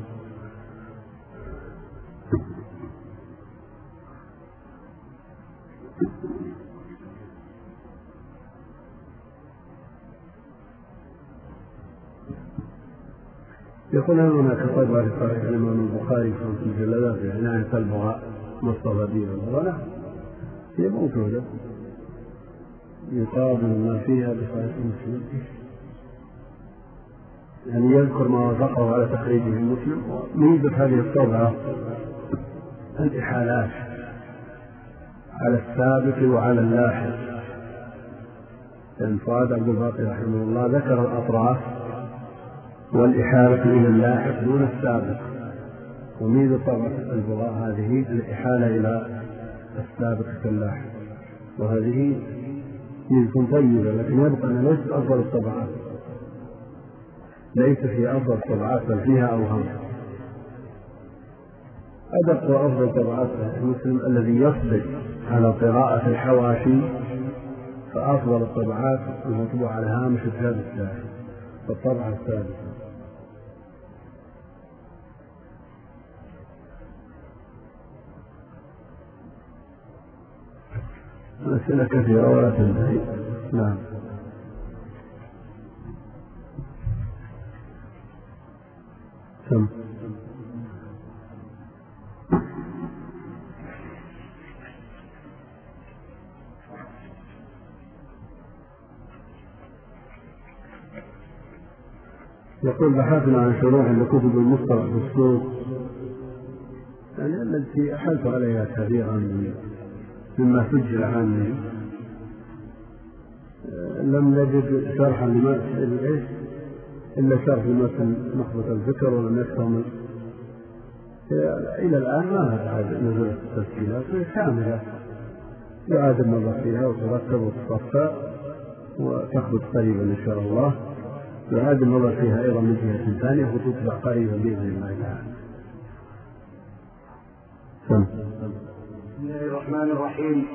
Speaker 1: يقول هل هناك طبعة لصحيح الإمام البخاري في الجلالات في عناية البغاء مصطفى دين الغنى؟ هي موجودة يقابل ما فيها بصحيح مسلم، يعني يذكر ما وافقه على تخريجه مسلم. وميزة هذه الطبعة الإحالات على السابق وعلى اللاحق. لأن فؤاد عبد الباقي رحمه الله ذكر الأطراف والإحالة إلى اللاحق دون السابق. وميزة طبعة البغاء هذه الإحالة إلى السابق كاللاحق، وهذه ميزة طيبة. لكن يبقى أن ليست أفضل الطبعات، ليس في أفضل الطبعات بل فيها أوهام. أدق وأفضل طبعات المسلم الذي يصدق على قراءة الحواشي، فأفضل الطبعات المطبوع على هامش الكتاب الثاني فالطبعة الثالثة. الأسئلة كثيرة ولا تنتهي. نعم. سم. يقول بحثنا عن شروح لكتب المصطلح في السوق، يعني التي أحلت عليها كثيرا مما سجل عني، لم نجد شرحا لمثل إلا شرح لمثل نخبة الفكر ولم يكتمل. إلى الآن ما نزلت التسجيلات، هي كاملة يعاد النظر فيها وترتب وتصفى وتخبط قريبا إن شاء الله. يعاد النظر فيها أيضا من جهة ثانية وتطبع قريبا بإذن الله تعالى.
Speaker 2: بسم الله الرحمن الرحيم.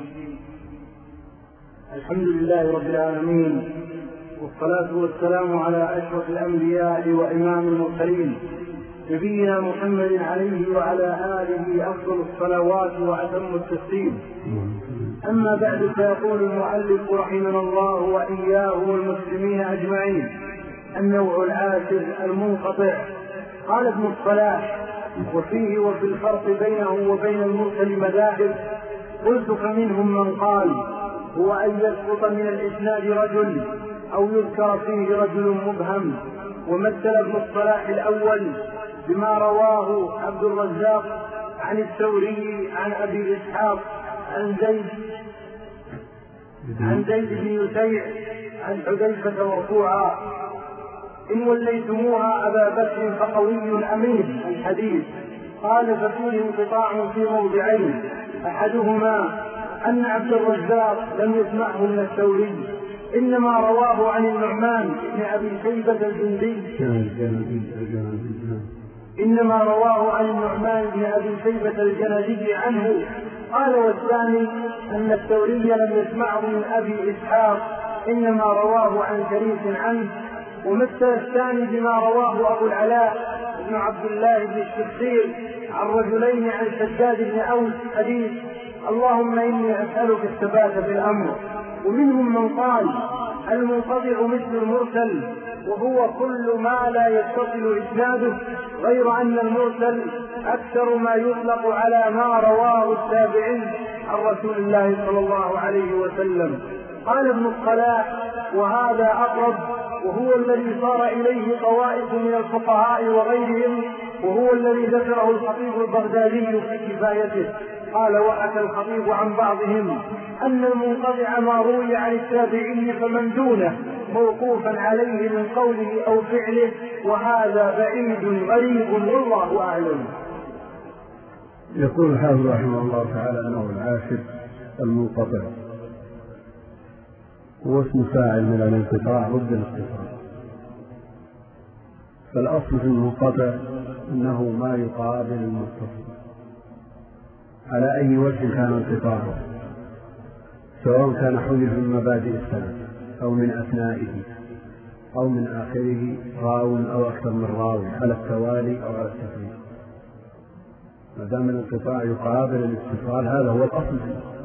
Speaker 2: الحمد لله رب العالمين، والصلاة والسلام على أشرف الأنبياء وإمام المرسلين نبينا محمد عليه وعلى آله أفضل الصلوات وأتم التسليم. أما بعد، فيقول المؤلف رحمنا الله وإياه والمسلمين أجمعين: النوع العاشر المنقطع. قال ابن الصلاح: وفيه وفي الفرق بينه وبين المرسل مذاهب. قلت: فمنهم من قال هو أن يسقط من الإسناد رجل أو يذكر فيه رجل مبهم. ومثل ابن الصلاح الأول بما رواه عبد الرزاق عن الثوري عن أبي إسحاق عن زيد عن زيد بن يسيع عن حذيفة مرفوعا: إن وليتموها أبا بكر فقوي أمين الحديث. قال: ففيه انقطاع في موضعين: أحدهما أن عبد الرزاق لم يسمعه من الثوري، إنما رواه عن النعمان بن أبي شيبة الجندي إنما رواه عن النعمان بن أبي شيبة الجندي عنه. قال: والثاني أن الثوري لم يسمعه من أبي إسحاق، إنما رواه عن شريك عنه. ومثل الثاني بما رواه أبو العلاء بن عبد الله بن الشخير عن رجلين عن شداد بن أوس حديث: اللهم إني أسألك الثبات في الأمر. ومنهم من قال: المنقطع مثل المرسل، وهو كل ما لا يتصل إسناده، غير أن المرسل أكثر ما يطلق على ما رواه التابعي عن رسول الله صلى الله عليه وسلم. قال ابن الصلاح: وهذا أقرب، وهو الذي صار إليه طوائف من الفقهاء وغيرهم، وهو الذي ذكره الخطيب البغدادي في كفايته. قال: وحكى الخطيب عن بعضهم أن المنقطع ما روي عن التابعي فمن دونه موقوفا عليه من قوله أو فعله، وهذا بعيد غريب والله أعلم.
Speaker 1: يقول الحافظ رحمه الله تعالى أنه العاشر المنقطع هو اسم فاعل من الانقطاع ضد الانقطاع. فالأصل في المنقطع أنه ما يقابل المتصل على أي وجه كان انقطاعه، سواء كان حذف من مبادئ السند أو من أثنائه أو من آخره راو أو أكثر من راو على التوالي أو على التفريق، ما دام الانقطاع يقابل الاتصال هذا هو الأصل.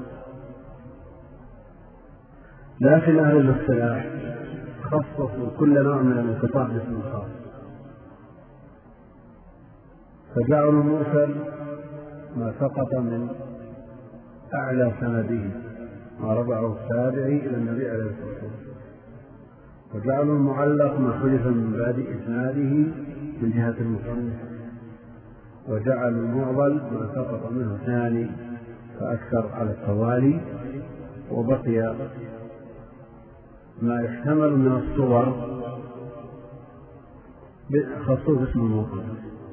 Speaker 1: لكن أهل الاصطلاح خصصوا كل نوع من الانقطاع باسم خاص، فجعلوا المرسل ما سقط من أعلى سنده ما رفعه التابعي إلى النبي عليه الصلاة والسلام، وجعلوا المعلق ما حدث من مبادئ إسناده من جهة المصنف، وجعلوا المعضل ما سقط منه ثاني فأكثر على التوالي، وبقي ما يحتمل من الصور خصوص اسم الموقف.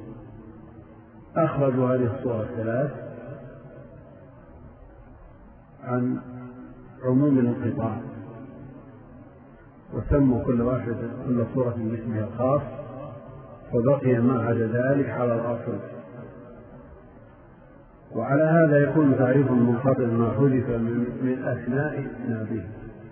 Speaker 1: أخرجوا هذه الصور الثلاث عن عموم الانقطاع، وسموا كل واحد كل صورة باسمها الخاص، وبقي ما عدا ذلك على الأصل. وعلى هذا يكون تعريف المنقطع ما حدث من أثناء إسناده،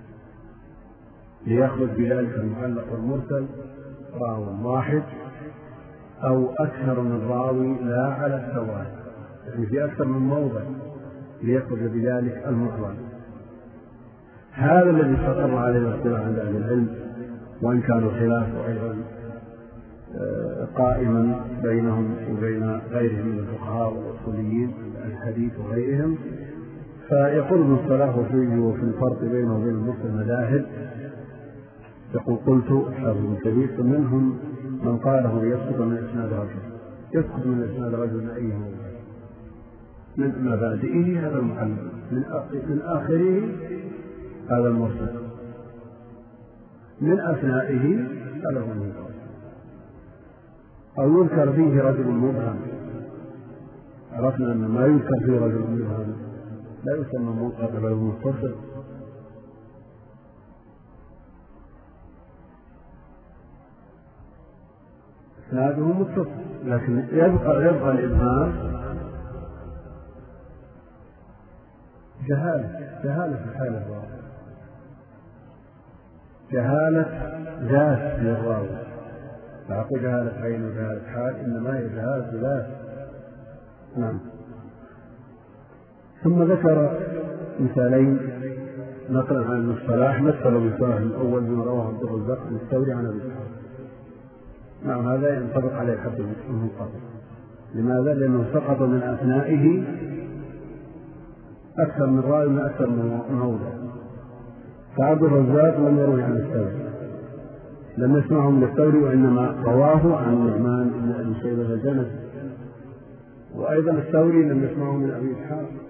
Speaker 1: ليخرج بذلك المعلق والمرسل راو واحد أو أكثر من راوي لا على التوالي، يعني في أكثر من موضع ليخرج بذلك المعضل. هذا الذي استقر عليه الاصطلاح عند أهل العلم، وإن كان الخلاف أيضا قائما بينهم وبين غيرهم من الفقهاء والأصوليين الحديث وغيرهم. فيقول ابن الصلاح وفيه وفي الفرق بينه وبين المرسل مذاهب. يقول قلت حافظ كبير منهم من قاله يسقط من إسناد رجل، يسقط من إسناد رجل أيه من مبادئه هذا المعلم، من آخره هذا المرسل، من أثنائه هذا هو المنقطع، أو يذكر فيه رجل مبهم. عرفنا أن ما يذكر فيه رجل مبهم لا يسمى منقطع بل متصل. إسناده متصل، لكن يبقى يبقى الإبهام جهالة جهالة في حال الراوي، جهالة ذات للراوي، لا أقول جهالة عين وجهالة حال، إنما هي جهالة ذات. نعم. ثم ذكر مثالين نقلا عن المصطلح، مثل المصطلح الأول بما رواه عبد الرزاق عن الثوري عن أبي إسحاق. نعم، هذا ينطبق عليه حد المنقطع. لماذا؟ لأنه سقط من أثنائه أكثر من راوي من أكثر من موضع. فعبد الرزاق لم يروي عن الثوري، لم يسمعه من الثوري، وإنما رواه عن النعمان بن أبي شيبة الجنزي، وأيضا الثوري لم يسمعه من أبي إسحاق.